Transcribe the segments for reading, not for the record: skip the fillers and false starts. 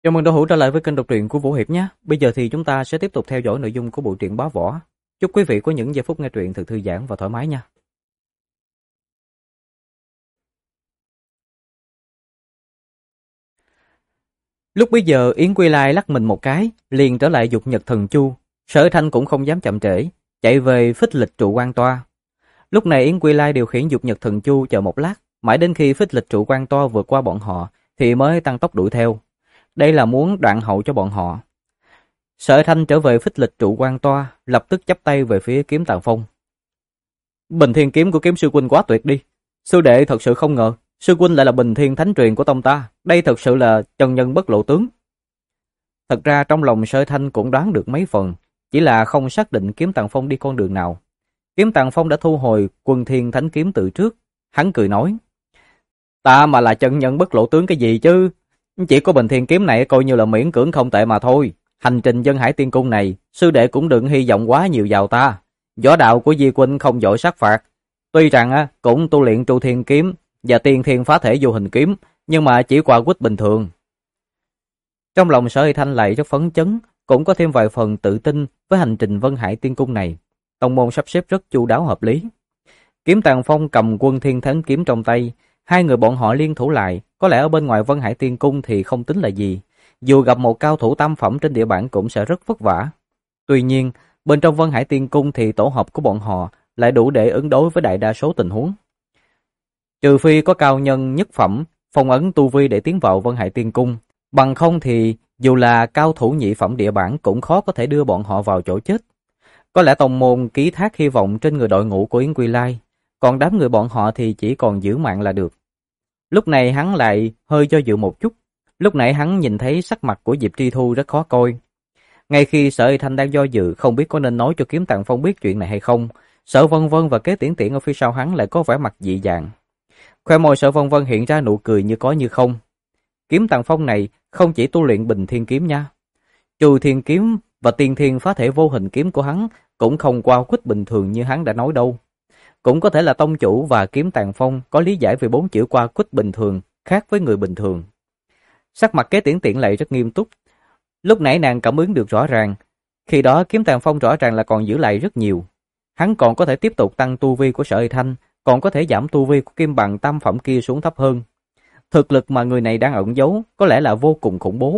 Chào mừng đạo hữu trở lại với kênh đọc truyện của Vũ Hiệp nhé. Bây giờ thì chúng ta sẽ tiếp tục theo dõi nội dung của bộ truyện Bá Võ. Chúc quý vị có những giây phút nghe truyện thật thư giãn và thoải mái nha. Lúc bấy giờ Yến Quy Lai lắc mình một cái, liền trở lại dục nhật thần chu. Sở Thanh cũng không dám chậm trễ, chạy về phích lịch trụ quan toa. Lúc này Yến Quy Lai điều khiển dục nhật thần chu chờ một lát, mãi đến khi phích lịch trụ quan toa vượt qua bọn họ thì mới tăng tốc đuổi theo. Đây là muốn đoạn hậu cho bọn họ. Sở Thanh trở về phích lịch trụ quan toa, lập tức chắp tay về phía Kiếm Tàng Phong. Bình thiên kiếm của Kiếm sư huynh quá tuyệt đi. Sư đệ thật sự không ngờ, sư huynh lại là bình thiên thánh truyền của tông ta. Đây thật sự là chân nhân bất lộ tướng. Thật ra trong lòng Sở Thanh cũng đoán được mấy phần, chỉ là không xác định Kiếm Tàng Phong đi con đường nào. Kiếm Tàng Phong đã thu hồi Quân Thiên Thánh kiếm từ trước, hắn cười nói: Ta mà là chân nhân bất lộ tướng cái gì chứ? Chỉ có bình thiên kiếm này coi như là miễn cưỡng không tệ mà thôi. Hành trình Dân Hải Tiên Cung này, sư đệ cũng đừng hy vọng quá nhiều vào ta. Võ đạo của Di huynh không giỏi sát phạt, tuy rằng cũng tu luyện Tru Thiên kiếm và Tiên Thiên Phá Thể Vô Hình kiếm, nhưng mà chỉ qua quýt bình thường. Trong lòng Sở Hy Thanh lại rất phấn chấn, cũng có thêm vài phần tự tin với hành trình Vân Hải Tiên Cung này. Tông môn sắp xếp rất chu đáo hợp lý. Kiếm Tàng Phong cầm Quân Thiên Thánh kiếm trong tay, hai người bọn họ liên thủ lại, có lẽ ở bên ngoài Vân Hải Tiên Cung thì không tính là gì. Dù gặp một cao thủ tam phẩm trên địa bản cũng sẽ rất vất vả. Tuy nhiên, bên trong Vân Hải Tiên Cung thì tổ hợp của bọn họ lại đủ để ứng đối với đại đa số tình huống. Trừ phi có cao nhân nhất phẩm, phong ấn tu vi để tiến vào Vân Hải Tiên Cung, bằng không thì dù là cao thủ nhị phẩm địa bản cũng khó có thể đưa bọn họ vào chỗ chết. Có lẽ tông môn ký thác hy vọng trên người đội ngũ của Yến Quy Lai, còn đám người bọn họ thì chỉ còn giữ mạng là được. Lúc này hắn lại hơi do dự một chút. Lúc nãy hắn nhìn thấy sắc mặt của Diệp Tri Thu rất khó coi. Ngay khi Sở Hy Thanh đang do dự không biết có nên nói cho Kiếm Tàng Phong biết chuyện này hay không, Sở Vân Vân và Kế Tiễn Tiễn ở phía sau hắn lại có vẻ mặt dị dạng. Khoe môi Sở Vân Vân hiện ra nụ cười như có như không. Kiếm Tàng Phong này không chỉ tu luyện Bình Thiên kiếm nha. Trừ Thiên kiếm và Tiên Thiên Phá Thể Vô Hình kiếm của hắn cũng không qua quýt bình thường như hắn đã nói đâu. Cũng có thể là tông chủ và Kiếm Tàng Phong có lý giải về 4 chữ qua quýt bình thường khác với người bình thường. Sắc mặt Kế Tiễn Tiễn lại rất nghiêm túc. Lúc nãy nàng cảm ứng được rõ ràng, khi đó Kiếm Tàng Phong rõ ràng là còn giữ lại rất nhiều. Hắn còn có thể tiếp tục tăng tu vi của Sở Hy Thanh, còn có thể giảm tu vi của Kim Bằng tam phẩm kia xuống thấp hơn. Thực lực mà người này đang ẩn giấu có lẽ là vô cùng khủng bố.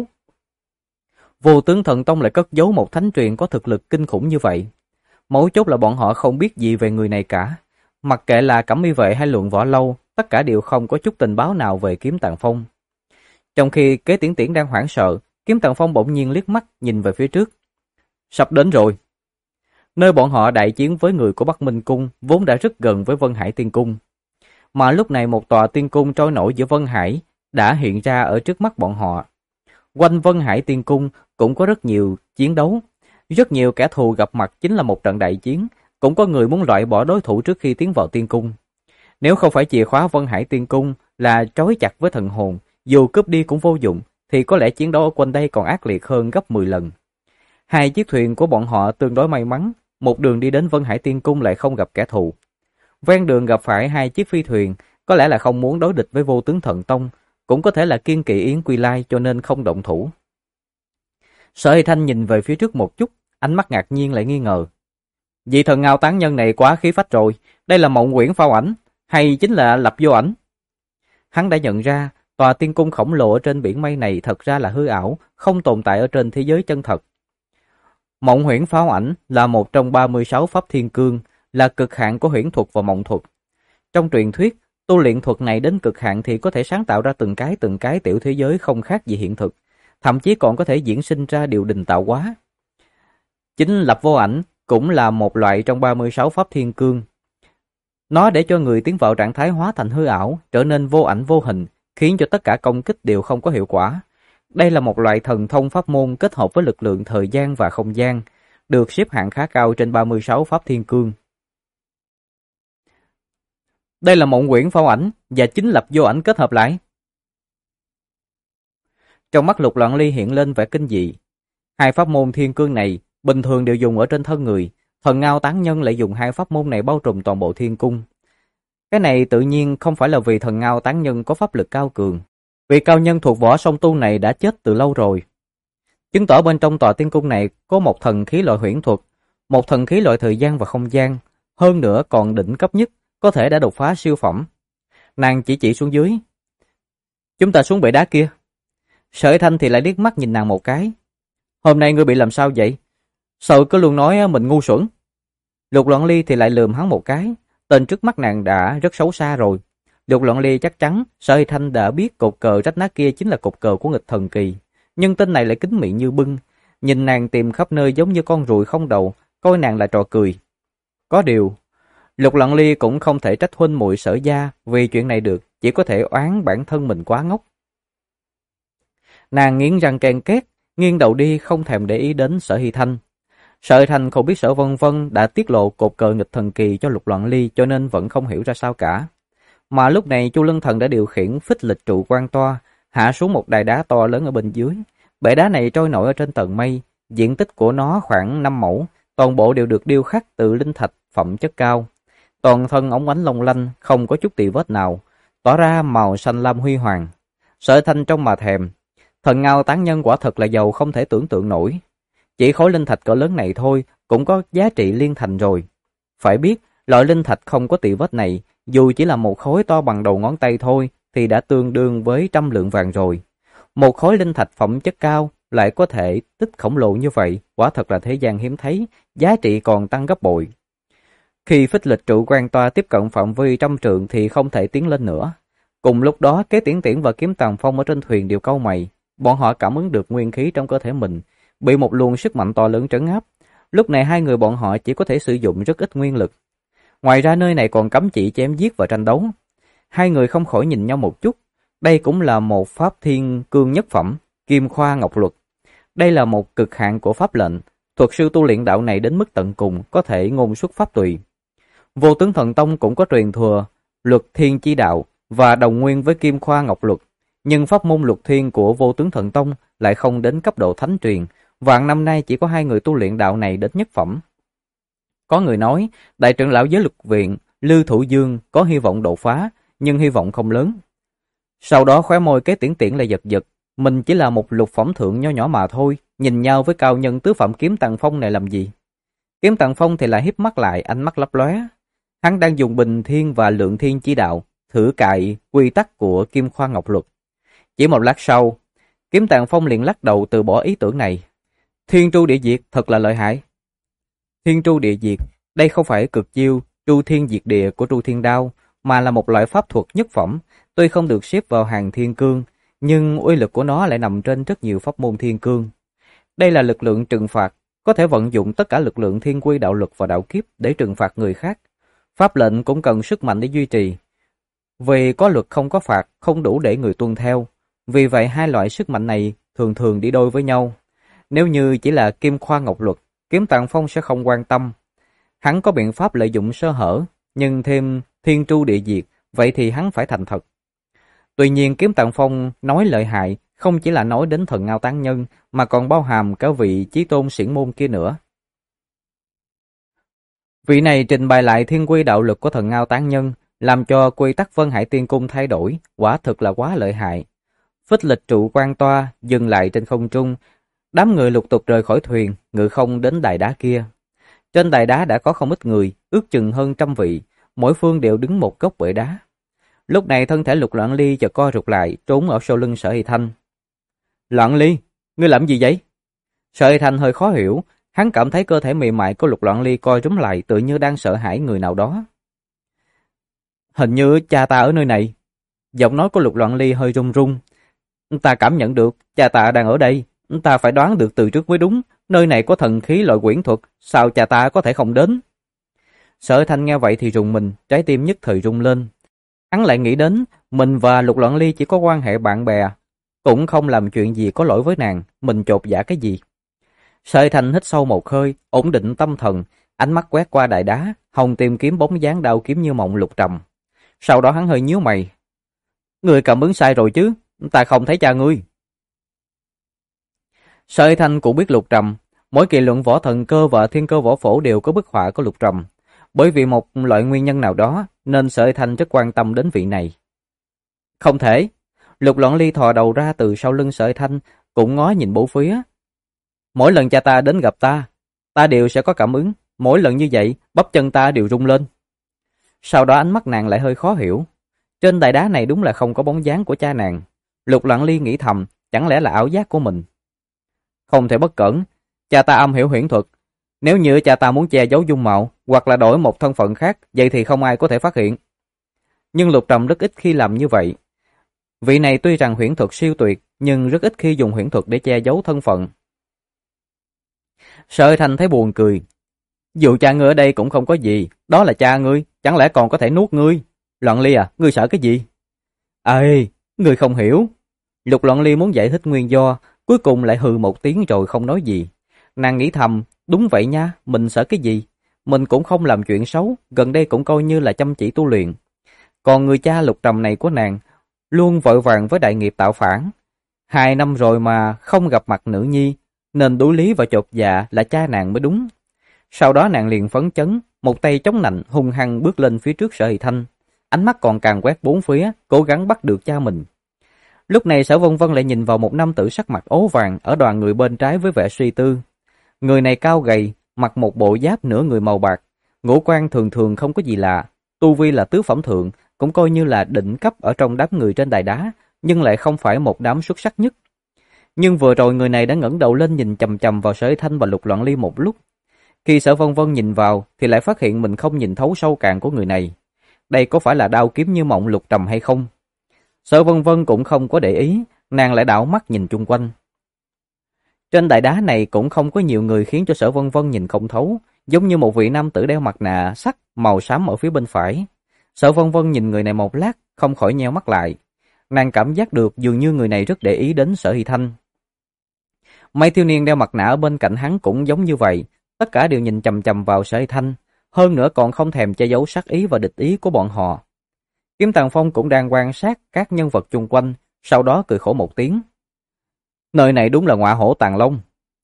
Vô Tướng Thần Tông lại cất giấu một thánh truyền có thực lực kinh khủng như vậy. Mấu chốt là bọn họ không biết gì về người này cả. Mặc kệ là Cẩm Y Vệ hay Luận Võ Lâu, tất cả đều không có chút tình báo nào về Kiếm Tàng Phong. Trong khi Kế Tiễn Tiễn đang hoảng sợ, Kiếm Tàng Phong bỗng nhiên liếc mắt nhìn về phía trước. Sắp đến rồi. Nơi bọn họ đại chiến với người của Bắc Minh Cung vốn đã rất gần với Vân Hải Tiên Cung. Mà lúc này một tòa tiên cung trôi nổi giữa Vân Hải đã hiện ra ở trước mắt bọn họ. Quanh Vân Hải Tiên Cung cũng có rất nhiều chiến đấu. Rất nhiều kẻ thù gặp mặt chính là một trận đại chiến. Cũng có người muốn loại bỏ đối thủ trước khi tiến vào tiên cung. Nếu không phải chìa khóa Vân Hải Tiên Cung là trói chặt với thần hồn, dù cướp đi cũng vô dụng, thì có lẽ chiến đấu ở quanh đây còn ác liệt hơn gấp 10 lần. Hai chiếc thuyền của bọn họ tương đối may mắn, một đường đi đến Vân Hải Tiên Cung lại không gặp kẻ thù. Ven đường gặp phải hai chiếc phi thuyền, có lẽ là không muốn đối địch với Vô Tướng Thần Tông, cũng có thể là kiên kỵ Yến Quy Lai cho nên không động thủ. Sở Hy Thanh nhìn về phía trước một chút, ánh mắt ngạc nhiên lại nghi ngờ. Vị thần ngao tán nhân này quá khí phách rồi, đây là Mộng Quyển phao ảnh, hay chính là Lập Vô Ảnh? Hắn đã nhận ra, tòa tiên cung khổng lồ ở trên biển mây này thật ra là hư ảo, không tồn tại ở trên thế giới chân thật. Mộng Huyễn pháo ảnh là một trong 36 pháp thiên cương, là cực hạn của huyễn thuật và mộng thuật. Trong truyền thuyết, tu luyện thuật này đến cực hạn thì có thể sáng tạo ra từng cái tiểu thế giới không khác gì hiện thực, thậm chí còn có thể diễn sinh ra điều đình tạo hóa. Chính Lập Vô Ảnh cũng là một loại trong 36 pháp thiên cương. Nó để cho người tiến vào trạng thái hóa thành hư ảo, trở nên vô ảnh vô hình, khiến cho tất cả công kích đều không có hiệu quả. Đây là một loại thần thông pháp môn kết hợp với lực lượng thời gian và không gian, được xếp hạng khá cao trên 36 pháp thiên cương. Đây là Mộng Quyển phao ảnh và chính Lập Vô Ảnh kết hợp lại. Trong mắt Lục Loạn Ly hiện lên vẻ kinh dị. Hai pháp môn thiên cương này bình thường đều dùng ở trên thân người, thần ngao tán nhân lại dùng hai pháp môn này bao trùm toàn bộ thiên cung. Cái này tự nhiên không phải là vì thần ngao tán nhân có pháp lực cao cường, Vị cao nhân thuộc võ song tu này đã chết từ lâu rồi. Chứng tỏ bên trong tòa tiên cung này có một thần khí loại huyễn thuật, một thần khí loại thời gian và không gian, hơn nữa còn đỉnh cấp nhất, có thể đã đột phá siêu phẩm. Nàng chỉ xuống dưới. Chúng ta xuống bể đá kia. Sở Thanh thì lại liếc mắt nhìn nàng một cái. Hôm nay ngươi bị làm sao vậy? Sợ cứ luôn nói mình ngu xuẩn. Lục Loạn Ly thì lại lườm hắn một cái. Tên trước mắt nàng đã rất xấu xa rồi. Lục Loạn Ly chắc chắn Sở Thanh đã biết cột cờ rách nát kia chính là cột cờ của nghịch thần kỳ. Nhưng tên này lại kín miệng như bưng. Nhìn nàng tìm khắp nơi giống như con ruồi không đầu, coi nàng là trò cười. Có điều, Lục Loạn Ly cũng không thể trách huynh muội Sở gia vì chuyện này được, chỉ có thể oán bản thân mình quá ngốc. Nàng nghiến răng ken két, nghiêng đầu đi không thèm để ý đến Sở Hy Thanh. Sở Hy Thanh không biết Sở Vân Vân đã tiết lộ cột cờ nghịch thần kỳ cho Lục Loạn Ly cho nên vẫn không hiểu ra sao cả. Mà lúc này Chu Lân Thần đã điều khiển phích lịch trụ quan toa, hạ xuống một đài đá to lớn ở bên dưới. Bể đá này trôi nổi ở trên tầng mây, diện tích của nó khoảng 5 mẫu, toàn bộ đều được điêu khắc từ linh thạch phẩm chất cao. Toàn thân óng ánh long lanh, không có chút tì vết nào, tỏ ra màu xanh lam huy hoàng. Sở Thanh trong mà thèm, thần ngao tán nhân quả thật là giàu không thể tưởng tượng nổi. Chỉ khối linh thạch cỡ lớn này thôi cũng có giá trị liên thành rồi. Phải biết, loại linh thạch không có tì vết này, dù chỉ là một khối to bằng đầu ngón tay thôi thì đã tương đương với 100 lượng vàng rồi. Một khối linh thạch phẩm chất cao lại có thể tích khổng lồ như vậy, quả thật là thế gian hiếm thấy, giá trị còn tăng gấp bội. Khi phích lịch trụ quan toa tiếp cận phạm vi 100 trượng thì không thể tiến lên nữa. Cùng lúc đó, Kế Tiễn Tiễn và Kiếm Tàng Phong ở trên thuyền đều cau mày. Bọn họ cảm ứng được nguyên khí trong cơ thể mình, bị một luồng sức mạnh to lớn trấn áp. Lúc này hai người bọn họ chỉ có thể sử dụng rất ít nguyên lực. Ngoài ra nơi này còn cấm chỉ chém giết và tranh đấu. Hai người không khỏi nhìn nhau một chút. Đây cũng là một pháp thiên cương nhất phẩm, Kim Khoa Ngọc Luật. Đây là một cực hạn của pháp lệnh. Thuật sư tu luyện đạo này đến mức tận cùng có thể ngôn xuất pháp tùy. Vô Tướng Thần Tông cũng có truyền thừa Luật Thiên chi đạo và đồng nguyên với Kim Khoa Ngọc Luật. Nhưng pháp môn Luật Thiên của Vô Tướng Thần Tông lại không đến cấp độ thánh truyền. Vạn năm nay chỉ có hai người tu luyện đạo này đến nhất phẩm. Có người nói, đại trưởng lão giới Luật Viện, Lư Thủ Dương có hy vọng đột phá, nhưng hy vọng không lớn. Sau đó khóe môi Kế Tiễn Tiễn lại giật giật, mình chỉ là một lục phẩm thượng nho nhỏ mà thôi, nhìn nhau với cao nhân tứ phẩm Kiếm Tàng Phong này làm gì? Kiếm Tàng Phong thì lại híp mắt lại, ánh mắt lấp lóe. Hắn đang dùng Bình Thiên và Lượng Thiên chi đạo thử cài quy tắc của Kim Khoa Ngọc Luật. Chỉ một lát sau, Kiếm Tàng Phong liền lắc đầu từ bỏ ý tưởng này. Thiên Tru Địa Diệt thật là lợi hại. Thiên Tru Địa Diệt, đây không phải cực chiêu Tru Thiên Diệt Địa của Tru Thiên Đao, mà là một loại pháp thuật nhất phẩm, tuy không được xếp vào hàng thiên cương, nhưng uy lực của nó lại nằm trên rất nhiều pháp môn thiên cương. Đây là lực lượng trừng phạt, có thể vận dụng tất cả lực lượng thiên quy đạo lực và đạo kiếp để trừng phạt người khác. Pháp lệnh cũng cần sức mạnh để duy trì. Vì có luật không có phạt, không đủ để người tuân theo. Vì vậy hai loại sức mạnh này thường thường đi đôi với nhau. Nếu như chỉ là Kim Khoa Ngọc Luật, Kiếm Tàng Phong sẽ không quan tâm. Hắn có biện pháp lợi dụng sơ hở, nhưng thêm Thiên Tru Địa Diệt, vậy thì hắn phải thành thật. Tuy nhiên Kiếm Tàng Phong nói lợi hại, không chỉ là nói đến thần ngao tán nhân, mà còn bao hàm cả vị chí tôn xiển môn kia nữa. Vị này trình bày lại thiên quy đạo lực của thần ngao tán nhân, làm cho quy tắc Vân Hải Tiên Cung thay đổi, quả thực là quá lợi hại. Phích lịch trụ quan toa dừng lại trên không trung, đám người lục tục rời khỏi thuyền, ngự không đến đài đá kia. Trên đài đá đã có không ít người, ước chừng hơn 100 vị, mỗi phương đều đứng một góc bệ đá. Lúc này thân thể Lục Loạn Ly chợt co rụt lại, trốn ở sau lưng Sở Hy Thanh. Loạn Ly, ngươi làm gì vậy? Sở Hy Thanh hơi khó hiểu, hắn cảm thấy cơ thể mềm mại của Lục Loạn Ly co rúm lại tự như đang sợ hãi người nào đó. Hình như cha ta ở nơi này. Giọng nói của Lục Loạn Ly hơi run run. Ta cảm nhận được, cha ta đang ở đây. Ta phải đoán được từ trước mới đúng. Nơi này có thần khí loại quyển thuật, sao cha ta có thể không đến? Sở Hy Thanh nghe vậy thì rùng mình, trái tim nhất thời rung lên. Hắn lại nghĩ đến, mình và Lục Loạn Ly chỉ có quan hệ bạn bè, cũng không làm chuyện gì có lỗi với nàng, mình chột dạ cái gì. Sở Hy Thanh hít sâu một hơi, ổn định tâm thần, ánh mắt quét qua đài đá, hồng tìm kiếm bóng dáng đao kiếm như mộng Lục Trầm. Sau đó hắn hơi nhíu mày. Ngươi cảm ứng sai rồi chứ, ta không thấy cha ngươi. Sở Hy Thanh cũng biết Lục Trầm, mỗi kỳ luận võ thần cơ và thiên cơ võ phổ đều có bức họa của Lục Trầm. Bởi vì một loại nguyên nhân nào đó nên Sở Hy Thanh rất quan tâm đến vị này. Không thể. Lục Loạn Ly thò đầu ra từ sau lưng Sở Thanh, cũng ngó nhìn bốn phía. Mỗi lần cha ta đến gặp ta đều sẽ có cảm ứng, mỗi lần như vậy, bắp chân ta đều rung lên. Sau đó ánh mắt nàng lại hơi khó hiểu. Trên đài đá này đúng là không có bóng dáng của cha nàng. Lục Loạn Ly nghĩ thầm, chẳng lẽ là ảo giác của mình. Không thể bất cẩn, cha ta am hiểu huyễn thuật. Nếu như cha ta muốn che giấu dung mạo, hoặc là đổi một thân phận khác, vậy thì không ai có thể phát hiện. Nhưng Lục Trầm rất ít khi làm như vậy. Vị này tuy rằng huyễn thuật siêu tuyệt, nhưng rất ít khi dùng huyễn thuật để che giấu thân phận. Sở Thanh thấy buồn cười. Dù cha ngươi ở đây cũng không có gì, đó là cha ngươi, chẳng lẽ còn có thể nuốt ngươi? Loạn Ly à, ngươi sợ cái gì? Ê, ngươi không hiểu. Lục Loạn Ly muốn giải thích nguyên do, cuối cùng lại hừ một tiếng rồi không nói gì. Nàng nghĩ thầm, đúng vậy nha, mình sợ cái gì? Mình cũng không làm chuyện xấu, gần đây cũng coi như là chăm chỉ tu luyện. Còn người cha Lục Trầm này của nàng, luôn vội vàng với đại nghiệp tạo phản. 2 năm rồi mà không gặp mặt nữ nhi, nên đối lý và chột dạ là cha nàng mới đúng. Sau đó nàng liền phấn chấn, một tay chống nạnh hung hăng bước lên phía trước Sở Hỷ Thanh, ánh mắt còn càng quét bốn phía, cố gắng bắt được cha mình. Lúc này Sở Vân Vân lại nhìn vào một nam tử sắc mặt ố vàng ở đoàn người bên trái với vẻ suy tư. Người này cao gầy, mặc một bộ giáp nửa người màu bạc, ngũ quan thường thường không có gì lạ, tu vi là tứ phẩm thượng, cũng coi như là đỉnh cấp ở trong đám người trên đài đá, nhưng lại không phải một đám xuất sắc nhất. Nhưng vừa rồi người này đã ngẩng đầu lên nhìn chằm chằm vào Sở Hỷ Thanh và Lục Loạn Ly một lúc. Khi Sở Vân Vân nhìn vào thì lại phát hiện mình không nhìn thấu sâu cạn của người này. Đây có phải là đao kiếm như mộng Lục Trầm hay không? Sở Vân Vân cũng không có để ý, nàng lại đảo mắt nhìn chung quanh. Trên đài đá này cũng không có nhiều người khiến cho Sở Vân Vân nhìn không thấu, giống như một vị nam tử đeo mặt nạ sắt màu xám ở phía bên phải. Sở Vân Vân nhìn người này một lát, không khỏi nheo mắt lại. Nàng cảm giác được dường như người này rất để ý đến Sở Hỷ Thanh. Mấy thiếu niên đeo mặt nạ ở bên cạnh hắn cũng giống như vậy, tất cả đều nhìn chằm chằm vào Sở Hỷ Thanh, hơn nữa còn không thèm che giấu sát ý và địch ý của bọn họ. Kiếm Tàng Phong cũng đang quan sát các nhân vật chung quanh, sau đó cười khổ một tiếng. Nơi này đúng là ngọa hổ tàng long.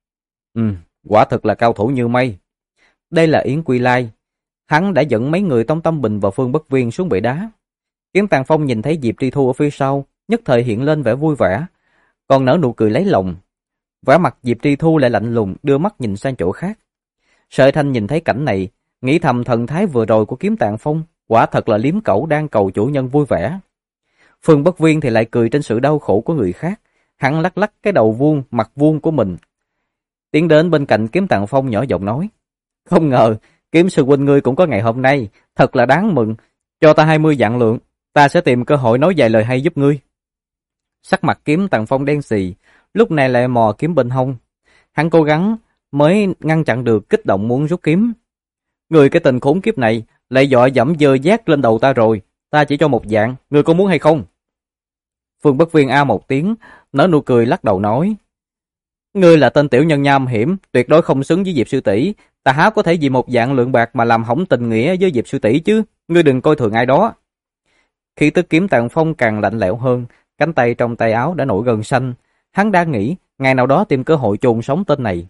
Quả thực là cao thủ như mây. Đây là Yến Quy Lai. Hắn đã dẫn mấy người Tông Tâm Bình và Phương Bất Viên xuống bể đá. Kiếm Tàng Phong nhìn thấy Diệp Tri Thu ở phía sau, nhất thời hiện lên vẻ vui vẻ, còn nở nụ cười lấy lòng. Vẻ mặt Diệp Tri Thu lại lạnh lùng, đưa mắt nhìn sang chỗ khác. Sở Thanh nhìn thấy cảnh này, nghĩ thầm thần thái vừa rồi của Kiếm Tàng Phong quả thật là liếm cẩu đang cầu chủ nhân vui vẻ. Phương Bất Viên thì lại cười trên sự đau khổ của người khác, hắn lắc lắc cái đầu vuông, mặt vuông của mình. Tiến đến bên cạnh Kiếm Tàng Phong nhỏ giọng nói: "Không ngờ, Kiếm sư huynh ngươi cũng có ngày hôm nay, thật là đáng mừng, cho ta 20 vạn lượng, ta sẽ tìm cơ hội nói vài lời hay giúp ngươi." Sắc mặt Kiếm Tàng Phong đen xì, lúc này lại mò kiếm bên hông. Hắn cố gắng mới ngăn chặn được kích động muốn rút kiếm. "Người cái tình khốn kiếp này lại dọa dẫm dơ giác lên đầu ta rồi, ta chỉ cho một vạn, ngươi có muốn hay không?" Phương Bất Viên a một tiếng, nở nụ cười lắc đầu nói: "Ngươi là tên tiểu nhân nham hiểm, tuyệt đối không xứng với Diệp sư tỷ, ta há có thể vì 1 vạn lượng bạc mà làm hỏng tình nghĩa với Diệp sư tỷ chứ, ngươi đừng coi thường ai đó." Khi tức Kiếm Tàng Phong càng lạnh lẽo hơn, cánh tay trong tay áo đã nổi gân xanh, hắn đang nghĩ ngày nào đó tìm cơ hội chôn sống tên này.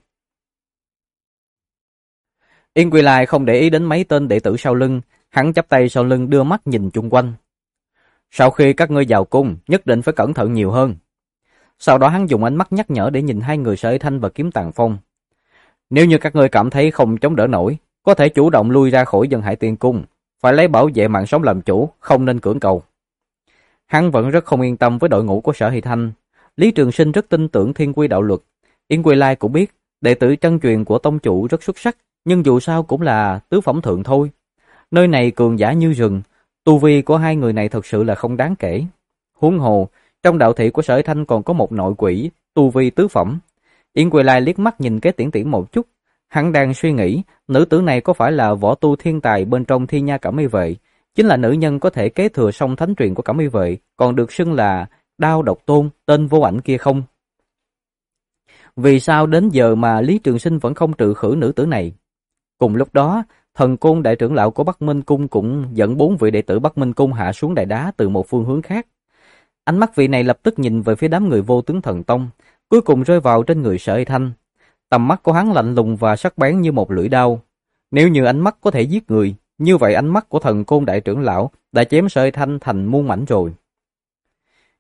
Yên Quỳ Lai không để ý đến mấy tên đệ tử sau lưng, hắn chắp tay sau lưng đưa mắt nhìn chung quanh. "Sau khi các ngươi vào cung, nhất định phải cẩn thận nhiều hơn." Sau đó hắn dùng ánh mắt nhắc nhở để nhìn hai người Sở Hỷ Thanh và Kiếm Tàng Phong. "Nếu như các ngươi cảm thấy không chống đỡ nổi, có thể chủ động lui ra khỏi Dân Hải Tiên Cung, phải lấy bảo vệ mạng sống làm chủ, không nên cưỡng cầu." Hắn vẫn rất không yên tâm với đội ngũ của Sở Hỷ Thanh. Lý Trường Sinh rất tin tưởng Thiên Quy đạo luật. Yên Quy Lai cũng biết đệ tử chân truyền của tông chủ rất xuất sắc, nhưng dù sao cũng là tứ phẩm thượng thôi. Nơi này cường giả như rừng, tu vi của hai người này thật sự là không đáng kể. Huống hồ, trong đạo thị của Sở Hỷ Thanh còn có một nội quỷ, tu vi tứ phẩm. Yên Quỳ Lai liếc mắt nhìn cái Tiễn Tiễn một chút, hắn đang suy nghĩ, nữ tử này có phải là võ tu thiên tài bên trong Thiên Nha Cẩm Y Vệ, chính là nữ nhân có thể kế thừa song thánh truyền của Cẩm Y Vệ, còn được xưng là Đao Độc Tôn, tên vô ảnh kia không? Vì sao đến giờ mà Lý Trường Sinh vẫn không trừ khử nữ tử này? Cùng lúc đó, Thần Côn đại trưởng lão của Bắc Minh Cung cũng dẫn 4 vị đệ tử Bắc Minh Cung hạ xuống đài đá từ một phương hướng khác. Ánh mắt vị này lập tức nhìn về phía đám người Vô Tướng Thần Tông, cuối cùng rơi vào trên người Sở Hỷ Thanh. Tầm mắt của hắn lạnh lùng và sắc bén như một lưỡi đao. Nếu như ánh mắt có thể giết người, như vậy ánh mắt của Thần Côn đại trưởng lão đã chém Sở Hỷ Thanh thành muôn mảnh rồi.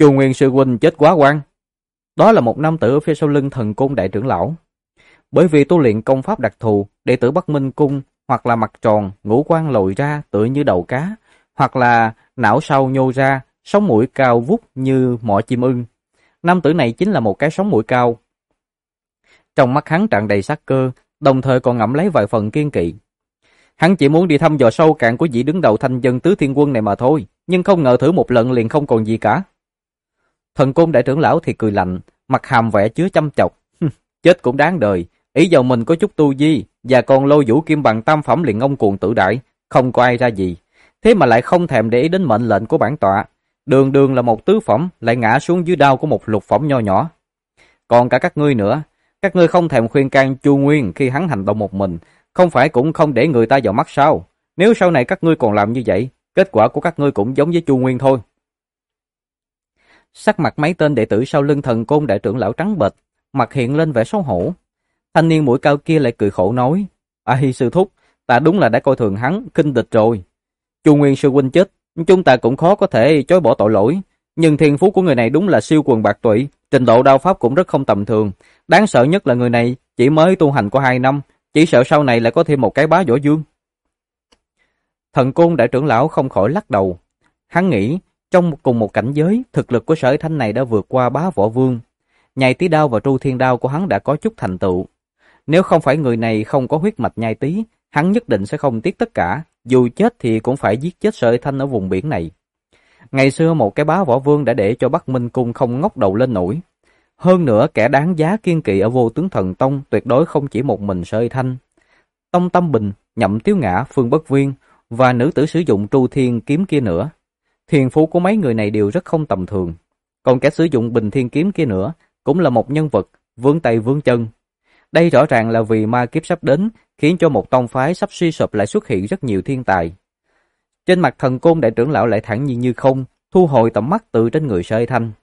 Chu Nguyên sư huynh chết quá oan. Đó là một nam tử ở phía sau lưng Thần Côn đại trưởng lão. Bởi vì tu luyện công pháp đặc thù, đệ tử Bắc Minh cung hoặc là mặt tròn, ngũ quan lồi ra tựa như đầu cá, hoặc là não sau nhô ra, sống mũi cao vút như mỏ chim ưng. Nam tử này chính là một cái sống mũi cao. Trong mắt hắn tràn đầy sát cơ, đồng thời còn ngậm lấy vài phần kiên kỵ. Hắn chỉ muốn đi thăm dò sâu cạn của vị đứng đầu Thanh Dân Tứ Thiên Quân này mà thôi, nhưng không ngờ thử một lần liền không còn gì cả. Thần Côn đại trưởng lão thì cười lạnh, mặt hàm vẻ chứa chăm chọc. Chết cũng đáng đời, ý vào mình có chút tu vi, và còn Lô Vũ Kim bằng tam phẩm liền ngông cuồng tự đại, không có ai ra gì. Thế mà lại không thèm để ý đến mệnh lệnh của bản tọa. Đường đường là một tứ phẩm, lại ngã xuống dưới đao của một lục phẩm nho nhỏ. Còn cả các ngươi nữa, các ngươi không thèm khuyên can Chu Nguyên khi hắn hành động một mình, không phải cũng không để người ta vào mắt sao? Nếu sau này các ngươi còn làm như vậy, kết quả của các ngươi cũng giống với Chu Nguyên thôi. Sắc mặt mấy tên đệ tử sau lưng Thần Côn đại trưởng lão trắng bệch, mặt hiện lên vẻ xấu hổ. Thanh niên mũi cao kia lại cười khổ nói: "Ai sư thúc, ta đúng là đã coi thường hắn, khinh địch rồi. Chu Nguyên sư huynh chết, chúng ta cũng khó có thể chối bỏ tội lỗi, nhưng thiên phú của người này đúng là siêu quần bạc tụy, trình độ đao pháp cũng rất không tầm thường. Đáng sợ nhất là người này chỉ mới tu hành có 2 năm, chỉ sợ sau này lại có thêm một cái bá võ vương." Thần Côn đại trưởng lão không khỏi lắc đầu. Hắn nghĩ, trong cùng một cảnh giới, thực lực của Sở Thanh này đã vượt qua bá võ vương. Nhai tí đao và tru thiên đao của hắn đã có chút thành tựu. Nếu không phải người này không có huyết mạch nhai tí, hắn nhất định sẽ không tiếc tất cả, dù chết thì cũng phải giết chết Sở Thanh ở vùng biển này. Ngày xưa một cái bá võ vương đã để cho Bắc Minh cung không ngóc đầu lên nổi. Hơn nữa kẻ đáng giá kiên kỵ ở Vô Tướng Thần Tông tuyệt đối không chỉ một mình Sở Thanh. Tông Tâm Bình, Nhậm Tiếu Ngã, Phương Bất Viên và nữ tử sử dụng tru thiên kiếm kia nữa. Thiên phú của mấy người này đều rất không tầm thường. Còn kẻ sử dụng Bình Thiên kiếm kia nữa cũng là một nhân vật vướng tay vướng chân. Đây rõ ràng là vì ma kiếp sắp đến, khiến cho một tông phái sắp suy sụp lại xuất hiện rất nhiều thiên tài. Trên mặt Thần Côn đại trưởng lão lại thản nhiên như không, thu hồi tầm mắt từ trên người Sở Thanh.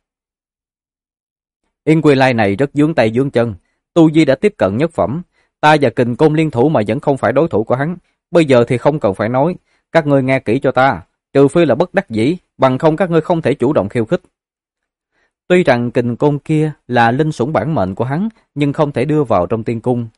Yên Quy Lai này rất vướng tay vướng chân, tu vi đã tiếp cận nhất phẩm, ta và Kình Côn liên thủ mà vẫn không phải đối thủ của hắn, bây giờ thì không cần phải nói, các ngươi nghe kỹ cho ta, trừ phi là bất đắc dĩ, bằng không các ngươi không thể chủ động khiêu khích. Tuy rằng Kình Côn kia là linh sủng bản mệnh của hắn, nhưng không thể đưa vào trong tiên cung.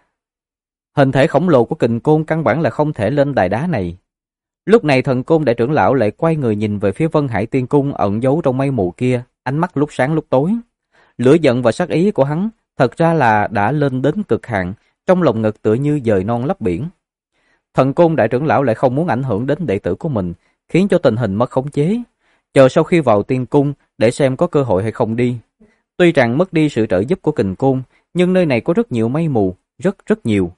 Hình thể khổng lồ của Kình Côn căn bản là không thể lên đài đá này. Lúc này Thần Côn đại trưởng lão lại quay người nhìn về phía Vân Hải Tiên cung ẩn giấu trong mây mù kia, ánh mắt lúc sáng lúc tối. Lửa giận và sát ý của hắn thật ra là đã lên đến cực hạn, trong lồng ngực tựa như dời non lấp biển. Thần Côn đại trưởng lão lại không muốn ảnh hưởng đến đệ tử của mình, khiến cho tình hình mất khống chế. Chờ sau khi vào tiên cung để xem có cơ hội hay không đi. Tuy rằng mất đi sự trợ giúp của Kình Côn, nhưng nơi này có rất nhiều mây mù, rất nhiều.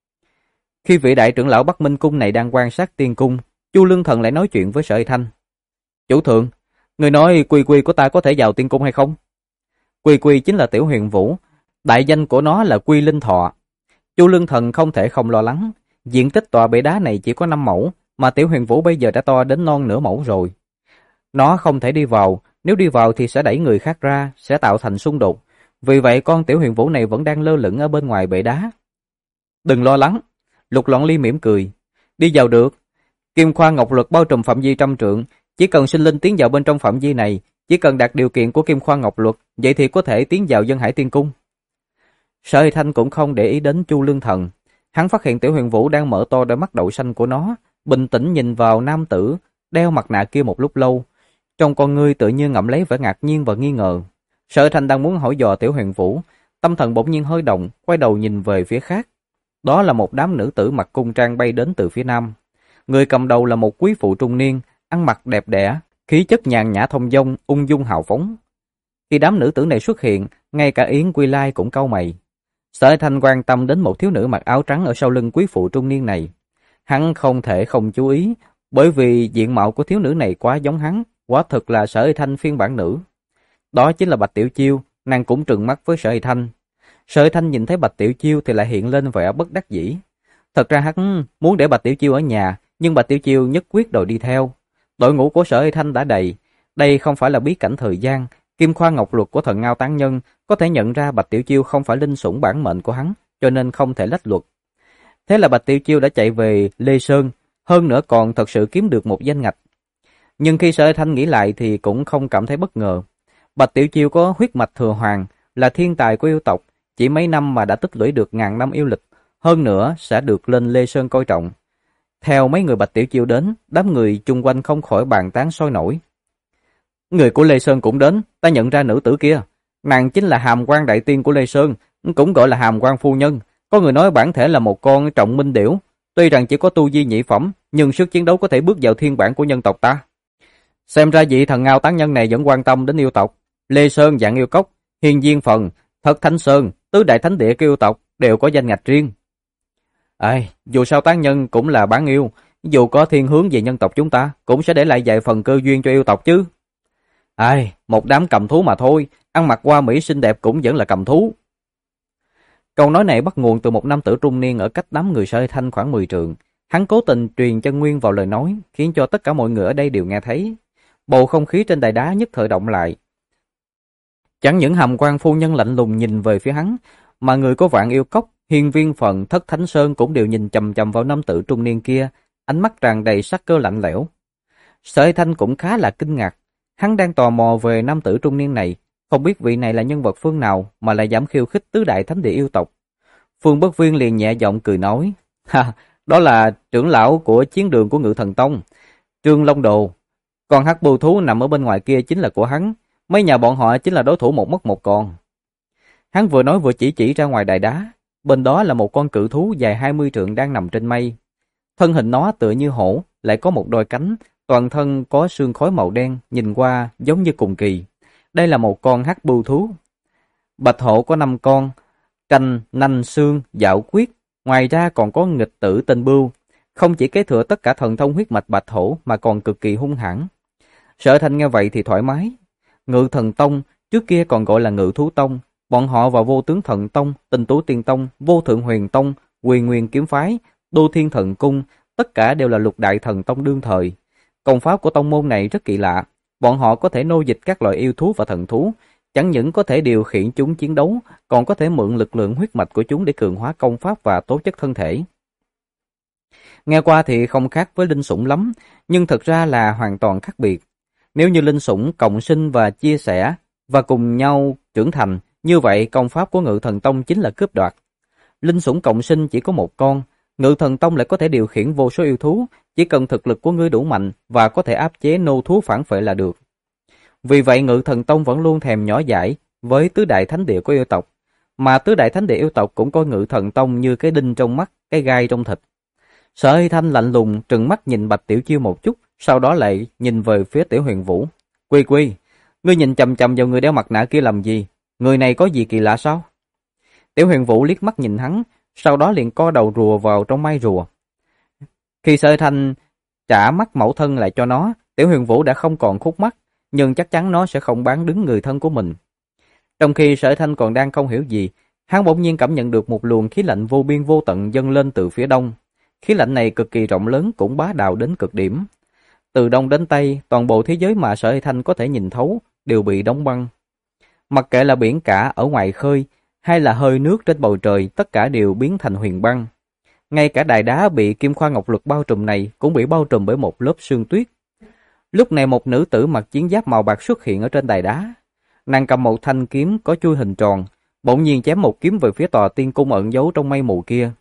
Khi vị đại trưởng lão Bắc Minh cung này đang quan sát tiên cung, Chu Lương Thần lại nói chuyện với Sở Thanh. "Chủ thượng, người nói Quy Quy của ta có thể vào tiên cung hay không?" Quy Quy chính là Tiểu Huyền Vũ, đại danh của nó là Quy Linh Thọ. Chu Lương Thần không thể không lo lắng, diện tích tòa bể đá này chỉ có 5 mẫu, mà Tiểu Huyền Vũ bây giờ đã to đến non nửa mẫu rồi. Nó không thể đi vào, nếu đi vào thì sẽ đẩy người khác ra, sẽ tạo thành xung đột. Vì vậy con Tiểu Huyền Vũ này vẫn đang lơ lửng ở bên ngoài bể đá. "Đừng lo lắng." Lục Loạn Ly mỉm cười. "Đi vào được. Kim Khoa Ngọc Luật bao trùm phạm vi 100 trượng, chỉ cần sinh linh tiến vào bên trong phạm vi này, chỉ cần đạt điều kiện của Kim Khoa Ngọc Luật, vậy thì có thể tiến vào Vân Hải Tiên cung." Sở Thanh cũng không để ý đến Chu Lương Thần. Hắn phát hiện Tiểu Huyền Vũ đang mở to đôi mắt đậu xanh của nó, bình tĩnh nhìn vào nam tử đeo mặt nạ kia một lúc lâu. Trong con ngươi tự nhiên ngậm lấy vẻ ngạc nhiên và nghi ngờ. Sở Thanh đang muốn hỏi dò Tiểu Huyền Vũ, tâm thần bỗng nhiên hơi động, quay đầu nhìn về phía khác. Đó là một đám nữ tử mặc cung trang bay đến từ phía nam. Người cầm đầu là một quý phụ trung niên, ăn mặc đẹp đẽ, khí chất nhàn nhã thông dong, ung dung hào phóng. Khi đám nữ tử này xuất hiện, ngay cả Yến Quy Lai cũng cau mày. Sở Thanh quan tâm đến một thiếu nữ mặc áo trắng ở sau lưng quý phụ trung niên này. Hắn không thể không chú ý, bởi vì diện mạo của thiếu nữ này quá giống hắn, quả thực là Sở Thanh phiên bản nữ. Đó chính là Bạch Tiểu Chiêu, nàng cũng trừng mắt với Sở Thanh. Sở Thanh nhìn thấy Bạch Tiểu Chiêu thì lại hiện lên vẻ bất đắc dĩ. Thật ra hắn muốn để Bạch Tiểu Chiêu ở nhà, nhưng Bạch Tiểu Chiêu nhất quyết đòi đi theo. Đội ngũ của Sở Thanh đã đầy, đây không phải là bí cảnh thời gian. Kim Khoa Ngọc Luật của Thần Ngao Tán Nhân có thể nhận ra Bạch Tiểu Chiêu không phải linh sủng bản mệnh của hắn, cho nên không thể lách luật. Thế là Bạch Tiểu Chiêu đã chạy về Lê Sơn, hơn nữa còn thật sự kiếm được một danh ngạch. Nhưng khi Sở Thanh nghĩ lại thì cũng không cảm thấy bất ngờ. Bạch Tiểu Chiêu có huyết mạch thừa hoàng, là thiên tài của yêu tộc, chỉ mấy năm mà đã tích lũy được ngàn năm yêu lịch, hơn nữa sẽ được lên Lê Sơn coi trọng. Theo mấy người Bạch Tiểu Chiêu đến, đám người chung quanh không khỏi bàn tán sôi nổi. Người của Lê Sơn cũng đến, ta nhận ra nữ tử kia. Nàng chính là Hàm Quan đại tiên của Lê Sơn, cũng gọi là Hàm Quan phu nhân. Có người nói bản thể là một con trọng minh điểu, tuy rằng chỉ có tu vi nhị phẩm, nhưng sức chiến đấu có thể bước vào thiên bản của nhân tộc ta. Xem ra vị thần ngao tán nhân này vẫn quan tâm đến yêu tộc. Lê Sơn dạng yêu cốc, Hiên Viên Phần, Thất Thánh Sơn, tứ đại thánh địa của yêu tộc đều có danh ngạch riêng. Dù sao tán nhân cũng là bán yêu, dù có thiên hướng về nhân tộc chúng ta, cũng sẽ để lại vài phần cơ duyên cho yêu tộc chứ. Một đám cầm thú mà thôi, ăn mặc hoa mỹ xinh đẹp cũng vẫn là cầm thú. Câu nói này bắt nguồn từ một nam tử trung niên ở cách đám người Sở Thanh khoảng 10 trượng. Hắn cố tình truyền chân nguyên vào lời nói, khiến cho tất cả mọi người ở đây đều nghe thấy. Bầu không khí trên đài đá nhất thời động lại. Chẳng những Hàm Quan phu nhân lạnh lùng nhìn về phía hắn, mà người có Vạn Yêu Cốc, Hiên Viên Phần, Thất Thánh Sơn cũng đều nhìn chằm chằm vào nam tử trung niên kia, ánh mắt tràn đầy sắc cơ lạnh lẽo. Sở Thanh cũng khá là kinh ngạc, hắn đang tò mò về nam tử trung niên này, không biết vị này là nhân vật phương nào mà lại dám khiêu khích tứ đại thánh địa yêu tộc. Phương Bất Viên liền nhẹ giọng cười nói, đó là trưởng lão của chiến đường của Ngự Thần Tông, Trương Long Đồ. Còn hắc bưu thú nằm ở bên ngoài kia chính là của hắn, mấy nhà bọn họ chính là đối thủ một mất một còn. Hắn vừa nói vừa chỉ ra ngoài đài đá, bên đó là một con cự thú dài 20 trượng đang nằm trên mây. Thân hình nó tựa như hổ, lại có một đôi cánh, toàn thân có sương khói màu đen, nhìn qua giống như cùng kỳ. Đây là một con hắc bưu thú. Bạch hổ có 5 con, tranh, nanh, xương, dạo quyết, ngoài ra còn có nghịch tử tên Bưu, không chỉ kế thừa tất cả thần thông huyết mạch bạch hổ mà còn cực kỳ hung hãn. Sở Thanh nghe vậy thì thoải mái. Ngự Thần Tông, trước kia còn gọi là Ngự Thú Tông, bọn họ và Vô Tướng Thần Tông, Tinh Tú Tiên Tông, Vô Thượng Huyền Tông, Quỳ Nguyên Kiếm Phái, Đô Thiên Thần Cung, tất cả đều là lục đại thần tông đương thời. Công pháp của tông môn này rất kỳ lạ, bọn họ có thể nô dịch các loại yêu thú và thần thú, chẳng những có thể điều khiển chúng chiến đấu, còn có thể mượn lực lượng huyết mạch của chúng để cường hóa công pháp và tố chất thân thể. Nghe qua thì không khác với linh sủng lắm, nhưng thực ra là hoàn toàn khác biệt. Nếu như linh sủng cộng sinh và chia sẻ và cùng nhau trưởng thành, như vậy công pháp của Ngự Thần Tông chính là cướp đoạt. Linh sủng cộng sinh chỉ có một con, Ngự Thần Tông lại có thể điều khiển vô số yêu thú, chỉ cần thực lực của ngươi đủ mạnh và có thể áp chế nô thú phản phệ là được. Vì vậy Ngự Thần Tông vẫn luôn thèm nhỏ dãi với tứ đại thánh địa của yêu tộc, mà tứ đại thánh địa yêu tộc cũng coi Ngự Thần Tông như cái đinh trong mắt, cái gai trong thịt. Sở Hy Thanh lạnh lùng trừng mắt nhìn Bạch Tiểu Chiêu một chút, sau đó lại nhìn về phía Tiểu Huyền Vũ. Quy, ngươi nhìn chằm chằm vào người đeo mặt nạ kia làm gì? Người này có gì kỳ lạ sao? Tiểu Huyền Vũ liếc mắt nhìn hắn, sau đó liền co đầu rùa vào trong mai rùa. Khi Sở Hy Thanh trả mắt mẫu thân lại cho nó, Tiểu Huyền Vũ đã không còn khúc mắc, nhưng chắc chắn nó sẽ không bán đứng người thân của mình. Trong khi Sở Hy Thanh còn đang không hiểu gì, hắn bỗng nhiên cảm nhận được một luồng khí lạnh vô biên vô tận dâng lên từ phía đông. Khí lạnh này cực kỳ rộng lớn, cũng bá đạo đến cực điểm. Từ đông đến tây, toàn bộ thế giới mà Sở Hy Thanh có thể nhìn thấu đều bị đóng băng. Mặc kệ là biển cả ở ngoài khơi hay là hơi nước trên bầu trời, tất cả đều biến thành huyền băng. Ngay cả đài đá bị kim khoa ngọc luật bao trùm này cũng bị bao trùm bởi một lớp sương tuyết. Lúc này một nữ tử mặc chiến giáp màu bạc xuất hiện ở trên đài đá. Nàng cầm một thanh kiếm có chuôi hình tròn, bỗng nhiên chém một kiếm về phía tòa tiên cung ẩn giấu trong mây mù kia.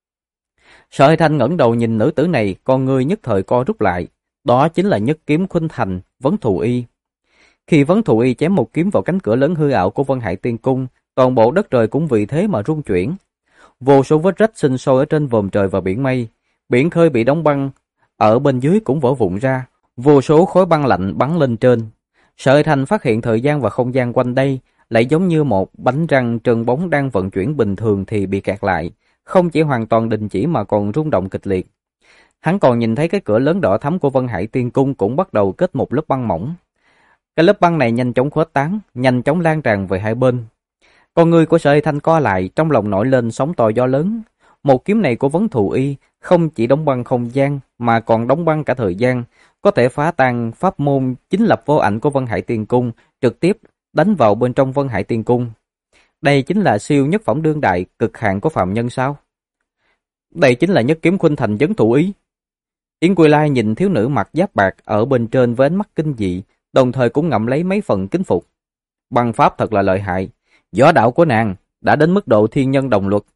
Sở Hy Thanh ngẩng đầu nhìn nữ tử này, con ngươi nhất thời co rút lại. Đó chính là Nhất Kiếm Khuynh Thành, Vấn Thù Y. Khi Vấn Thù Y chém một kiếm vào cánh cửa lớn hư ảo của Vân Hải Tiên Cung, toàn bộ đất trời cũng vì thế mà rung chuyển. Vô số vết rách sinh sôi ở trên vòm trời và biển mây, biển khơi bị đóng băng, ở bên dưới cũng vỡ vụn ra, vô số khối băng lạnh bắn lên trên. Sở Hy Thanh phát hiện thời gian và không gian quanh đây lại giống như một bánh răng trơn bóng đang vận chuyển bình thường thì bị kẹt lại, không chỉ hoàn toàn đình chỉ mà còn rung động kịch liệt. Hắn còn nhìn thấy cái cửa lớn đỏ thắm của Vân Hải Tiên Cung cũng bắt đầu kết một lớp băng mỏng. Cái lớp băng này nhanh chóng khuếch tán, nhanh chóng lan tràn về hai bên. Con người của Sở Hy Thanh co lại, trong lòng nổi lên sóng to gió lớn. Một kiếm này của Vấn Thù Y không chỉ đóng băng không gian mà còn đóng băng cả thời gian, có thể phá tan pháp môn chính lập vô ảnh của Vân Hải Tiên Cung, trực tiếp đánh vào bên trong Vân Hải Tiên Cung. Đây chính là siêu nhất phẩm đương đại cực hạn của phàm nhân sao? Đây chính là Nhất Kiếm Khuynh Thành Vấn Thù Y. Yến Quy Lai nhìn thiếu nữ mặc giáp bạc ở bên trên với ánh mắt kinh dị, đồng thời cũng ngậm lấy mấy phần kính phục. băng pháp thật là lợi hại. Võ đạo của nàng đã đến mức độ thiên nhân đồng luật.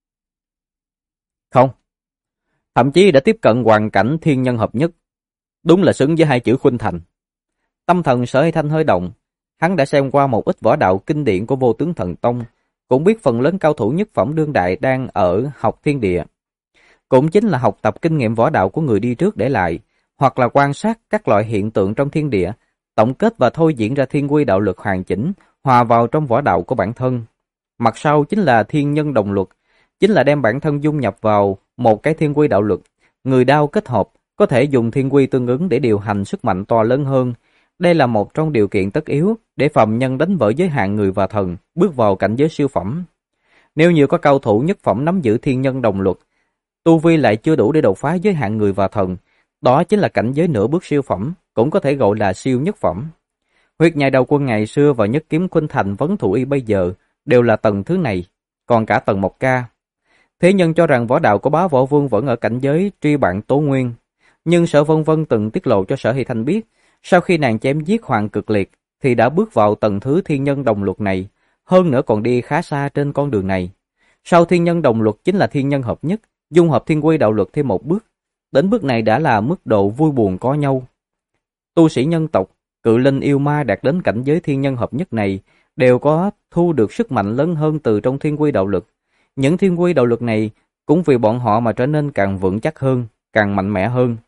Không, thậm chí đã tiếp cận hoàn cảnh thiên nhân hợp nhất. Đúng là xứng với hai chữ khuynh thành. Tâm thần Sở Hy Thanh hơi động. Hắn đã xem qua một ít võ đạo kinh điển của Vô Tướng Thần Tông, cũng biết phần lớn cao thủ nhất phẩm đương đại đang ở học thiên địa. Cũng chính là học tập kinh nghiệm võ đạo của người đi trước để lại, hoặc là quan sát các loại hiện tượng trong thiên địa, tổng kết và thôi diễn ra thiên quy đạo lực hoàn chỉnh, hòa vào trong võ đạo của bản thân. Mặt sau chính là thiên nhân đồng luật, chính là đem bản thân dung nhập vào một cái thiên quy đạo lực. Người đao kết hợp, có thể dùng thiên quy tương ứng để điều hành sức mạnh to lớn hơn. Đây là một trong điều kiện tất yếu để phàm nhân đánh vỡ giới hạn người và thần, bước vào cảnh giới siêu phẩm. Nếu như có cao thủ nhất phẩm nắm giữ thiên nhân đồng luật, tu vi lại chưa đủ để đột phá giới hạn người và thần, đó chính là cảnh giới nửa bước siêu phẩm, cũng có thể gọi là siêu nhất phẩm. Huyết nhai đầu quân ngày xưa và nhất kiếm khuynh thành vấn thủ y bây giờ đều là tầng thứ này, còn cả tầng Mộc Ca. Thế nhân cho rằng võ đạo của Bá Võ Vương vẫn ở cảnh giới truy bạn Tố Nguyên, nhưng Sở Vân Vân từng tiết lộ cho Sở Hy Thanh biết, sau khi nàng chém giết Hoàng Cực Liệt thì đã bước vào tầng thứ thiên nhân đồng luật này, hơn nữa còn đi khá xa trên con đường này. Sau thiên nhân đồng luật chính là thiên nhân hợp nhất, dung hợp thiên quy đạo luật thêm một bước. Đến bước này đã là mức độ vui buồn có nhau. Tu sĩ nhân tộc, cự linh yêu ma đạt đến cảnh giới thiên nhân hợp nhất này đều có thu được sức mạnh lớn hơn từ trong thiên quy đạo lực. Những thiên quy đạo lực này cũng vì bọn họ mà trở nên càng vững chắc hơn, càng mạnh mẽ hơn.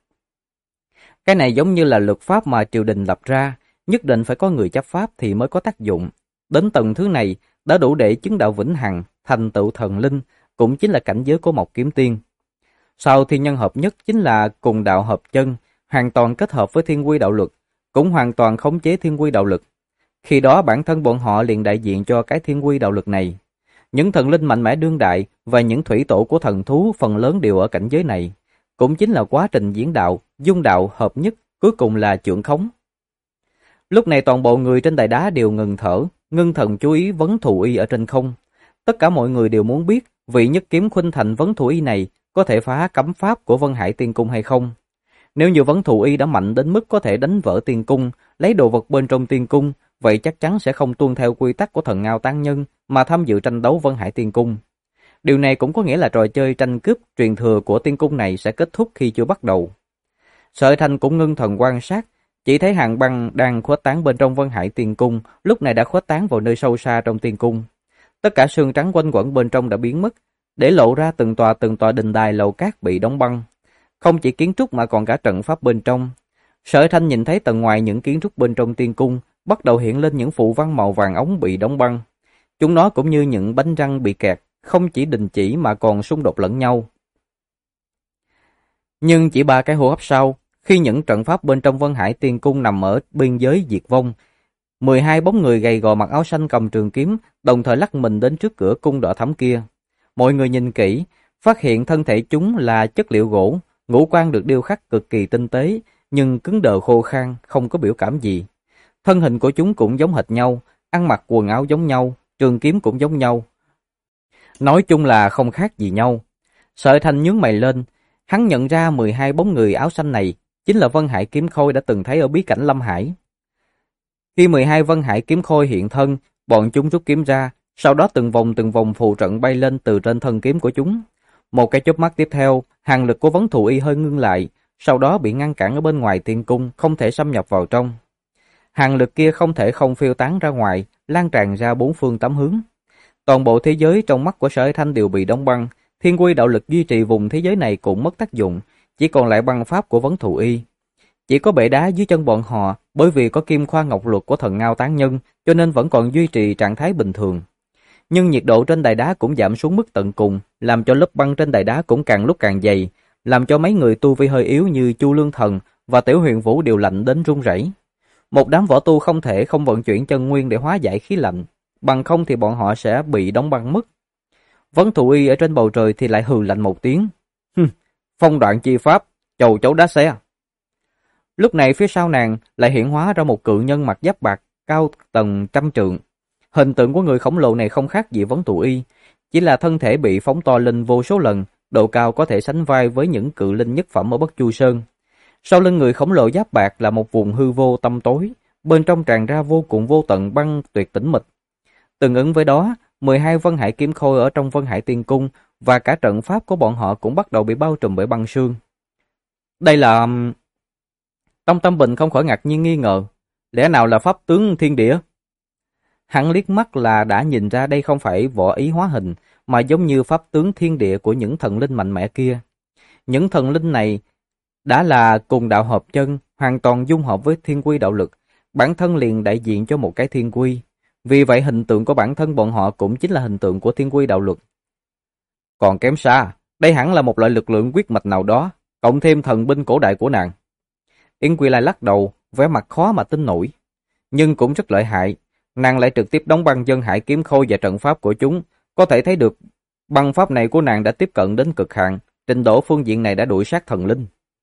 Cái này giống như là luật pháp mà triều đình lập ra, nhất định phải có người chấp pháp thì mới có tác dụng. Đến tầng thứ này đã đủ để chứng đạo vĩnh hằng, thành tựu thần linh, cũng chính là cảnh giới của Mộc Kiếm Tiên. Sau thiên nhân hợp nhất chính là cùng đạo hợp chân, hoàn toàn kết hợp với thiên quy đạo lực, cũng hoàn toàn khống chế thiên quy đạo lực. Khi đó bản thân bọn họ liền đại diện cho cái thiên quy đạo lực này. Những thần linh mạnh mẽ đương đại và những thủy tổ của thần thú phần lớn đều ở cảnh giới này. Cũng chính là quá trình diễn đạo, dung đạo hợp nhất, cuối cùng là chưởng khống. Lúc này toàn bộ người trên đài đá đều ngừng thở, ngưng thần chú ý vấn thù y ở trên không. Tất cả mọi người đều muốn biết vị nhất kiếm khuynh thành vấn thù y này có thể phá cấm pháp của Vân Hải Tiên Cung hay không. Nếu như vấn thù y đã mạnh đến mức có thể đánh vỡ tiên cung, lấy đồ vật bên trong tiên cung, vậy chắc chắn sẽ không tuân theo quy tắc của thần Ngao Tán Nhân mà tham dự tranh đấu Vân Hải Tiên Cung. Điều này cũng có nghĩa là trò chơi tranh cướp truyền thừa của tiên cung này sẽ kết thúc khi chưa bắt đầu. Sở Thanh cũng ngưng thần quan sát, chỉ thấy hàng băng đang khuếch tán bên trong Vân Hải Tiên Cung, lúc này đã khuếch tán vào nơi sâu xa trong tiên cung. Tất cả sương trắng quanh quẩn bên trong đã biến mất, để lộ ra từng tòa đình đài lầu cát bị đóng băng. Không chỉ kiến trúc mà còn cả trận pháp bên trong. Sở Thanh nhìn thấy tầng ngoài những kiến trúc bên trong tiên cung bắt đầu hiện lên những phù văn màu vàng ống bị đóng băng. Chúng nó cũng như những bánh răng bị kẹt, không chỉ đình chỉ mà còn xung đột lẫn nhau. Nhưng chỉ 3 cái hô hấp sau, khi những trận pháp bên trong Vân Hải Tiên Cung nằm ở biên giới diệt vong, 12 bóng người gầy gò mặc áo xanh cầm trường kiếm, đồng thời lắc mình đến trước cửa cung đỏ thắm kia. Mọi người nhìn kỹ, phát hiện thân thể chúng là chất liệu gỗ, ngũ quan được điêu khắc cực kỳ tinh tế, nhưng cứng đờ khô khan, không có biểu cảm gì. Thân hình của chúng cũng giống hệt nhau, ăn mặc quần áo giống nhau, trường kiếm cũng giống nhau. Nói chung là không khác gì nhau. Sở Thanh nhướng mày lên, hắn nhận ra 12 bóng người áo xanh này chính là Vân Hải Kiếm Khôi đã từng thấy ở bí cảnh Lâm Hải. Khi 12 Vân Hải Kiếm Khôi hiện thân, bọn chúng rút kiếm ra, sau đó từng vòng phù trận bay lên từ trên thân kiếm của chúng. Một cái chớp mắt tiếp theo, hàng lực của vấn thù y hơi ngưng lại, sau đó bị ngăn cản ở bên ngoài tiên cung, không thể xâm nhập vào trong. Hàng lực kia không thể không phiêu tán ra ngoài, lan tràn ra 4 phương 8 hướng. Toàn bộ thế giới trong mắt của Sở Thanh đều bị đóng băng, thiên quy đạo lực duy trì vùng thế giới này cũng mất tác dụng, chỉ còn lại băng pháp của vấn thù y. Chỉ có bệ đá dưới chân bọn họ, bởi vì có kim khoa ngọc luật của thần Ngao Tán Nhân, cho nên vẫn còn duy trì trạng thái bình thường. Nhưng nhiệt độ trên đài đá cũng giảm xuống mức tận cùng, làm cho lớp băng trên đài đá cũng càng lúc càng dày, làm cho mấy người tu vi hơi yếu như Chu Lương Thần và Tiểu Huyền Vũ đều lạnh đến run rẩy. Một đám võ tu không thể không vận chuyển chân nguyên để hóa giải khí lạnh, bằng không thì bọn họ sẽ bị đóng băng mất. Vấn thù y ở trên bầu trời thì lại hừ lạnh một tiếng. Phong đoạn chi pháp, chầu chấu đá xe. Lúc này phía sau nàng lại hiện hóa ra một cự nhân mặc giáp bạc, cao tầng 100 trượng. Hình tượng của người khổng lồ này không khác gì Vấn thù y, chỉ là thân thể bị phóng to lên vô số lần, độ cao có thể sánh vai với những cự linh nhất phẩm ở Bất Chu Sơn. Sau lưng người khổng lồ giáp bạc là một vùng hư vô tăm tối, bên trong tràn ra vô cùng vô tận băng tuyệt tĩnh mịch. Tương ứng với đó, 12 Vân Hải kiếm khôi ở trong Vân Hải Tiên Cung và cả trận pháp của bọn họ cũng bắt đầu bị bao trùm bởi băng sương. Đây là... Tông Tâm Bình không khỏi ngạc nhiên nghi ngờ, lẽ nào là pháp tướng thiên địa? Hắn liếc mắt là đã nhìn ra đây không phải võ ý hóa hình, mà giống như pháp tướng thiên địa của những thần linh mạnh mẽ kia. Những thần linh này đã là cùng đạo hợp chân, hoàn toàn dung hợp với thiên quy đạo lực, bản thân liền đại diện cho một cái thiên quy. Vì vậy hình tượng của bản thân bọn họ cũng chính là hình tượng của thiên quy đạo luật. Còn kém xa, đây hẳn là một loại lực lượng quyết mạch nào đó, cộng thêm thần binh cổ đại của nàng. Yến Quy Lai lắc đầu, vẻ mặt khó mà tin nổi. Nhưng cũng rất lợi hại, nàng lại trực tiếp đóng băng Vân Hải kiếm khôi và trận pháp của chúng. Có thể thấy được băng pháp này của nàng đã tiếp cận đến cực hạn, trình độ phương diện này đã đuổi sát thần linh.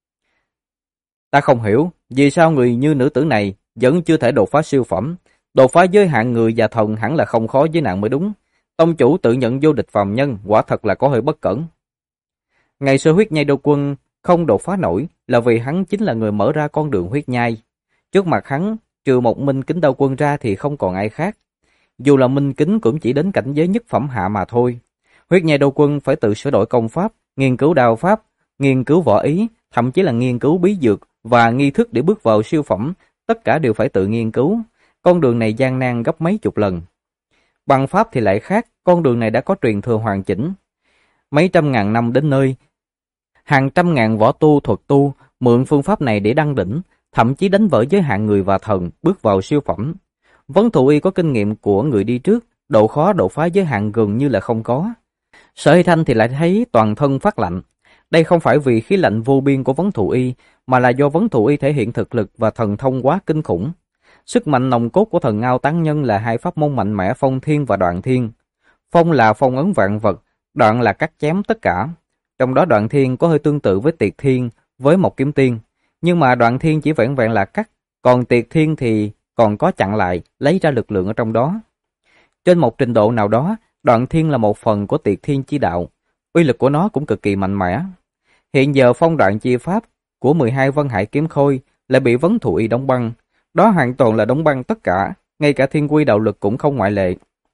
Ta không hiểu, vì sao người như nữ tử này vẫn chưa thể đột phá siêu phẩm. Đột phá giới hạn người và thần hẳn là không khó với nàng mới đúng. Tông chủ tự nhận vô địch phàm nhân, quả thật là có hơi bất cẩn. Ngày xưa huyết nhai đô quân không đột phá nổi là vì hắn chính là người mở ra con đường huyết nhai. Trước mặt hắn, trừ một Minh Kính Đao Quân ra thì không còn ai khác. Dù là Minh Kính cũng chỉ đến cảnh giới nhất phẩm hạ mà thôi. Huyết nhai đô quân phải tự sửa đổi công pháp, nghiên cứu đao pháp, nghiên cứu võ ý, thậm chí là nghiên cứu bí dược và nghi thức để bước vào siêu phẩm, tất cả đều phải tự nghiên cứu. Con đường này gian nan gấp mấy chục lần. Bằng pháp thì lại khác, con đường này đã có truyền thừa hoàn chỉnh. Mấy trăm ngàn năm đến nơi, hàng trăm ngàn võ tu thuật tu mượn phương pháp này để đăng đỉnh, thậm chí đánh vỡ giới hạn người và thần, bước vào siêu phẩm. Vấn Thụ Y có kinh nghiệm của người đi trước, độ khó đột phá giới hạn gần như là không có. Sở Hy Thanh thì lại thấy toàn thân phát lạnh. Đây không phải vì khí lạnh vô biên của Vấn Thụ Y, mà là do Vấn Thụ Y thể hiện thực lực và thần thông quá kinh khủng. Sức mạnh nòng cốt của thần Ngao Tán Nhân là hai pháp môn mạnh mẽ Phong Thiên và Đoạn Thiên. Phong là phong ấn vạn vật, Đoạn là cắt chém tất cả. Trong đó Đoạn Thiên có hơi tương tự với Tiệt Thiên, với một kiếm tiên. Nhưng mà Đoạn Thiên chỉ vẹn vẹn là cắt, còn Tiệt Thiên thì còn có chặn lại, lấy ra lực lượng ở trong đó. Trên một trình độ nào đó, Đoạn Thiên là một phần của Tiệt Thiên chi đạo. Uy lực của nó cũng cực kỳ mạnh mẽ. Hiện giờ phong đoạn chi pháp của 12 Vân Hải kiếm khôi lại bị Vấn Thụ Y đóng băng. Đó hoàn toàn là đóng băng tất cả, ngay cả thiên quy đạo lực cũng không ngoại lệ.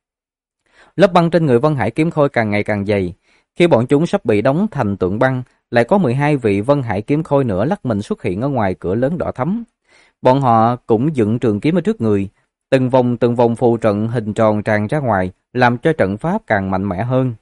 Lớp băng trên người Vân Hải kiếm khôi càng ngày càng dày. Khi bọn chúng sắp bị đóng thành tượng băng, lại có 12 vị Vân Hải kiếm khôi nữa lắc mình xuất hiện ở ngoài cửa lớn đỏ thắm. Bọn họ cũng dựng trường kiếm ở trước người, từng vòng phù trận hình tròn tràn ra ngoài, làm cho trận pháp càng mạnh mẽ hơn.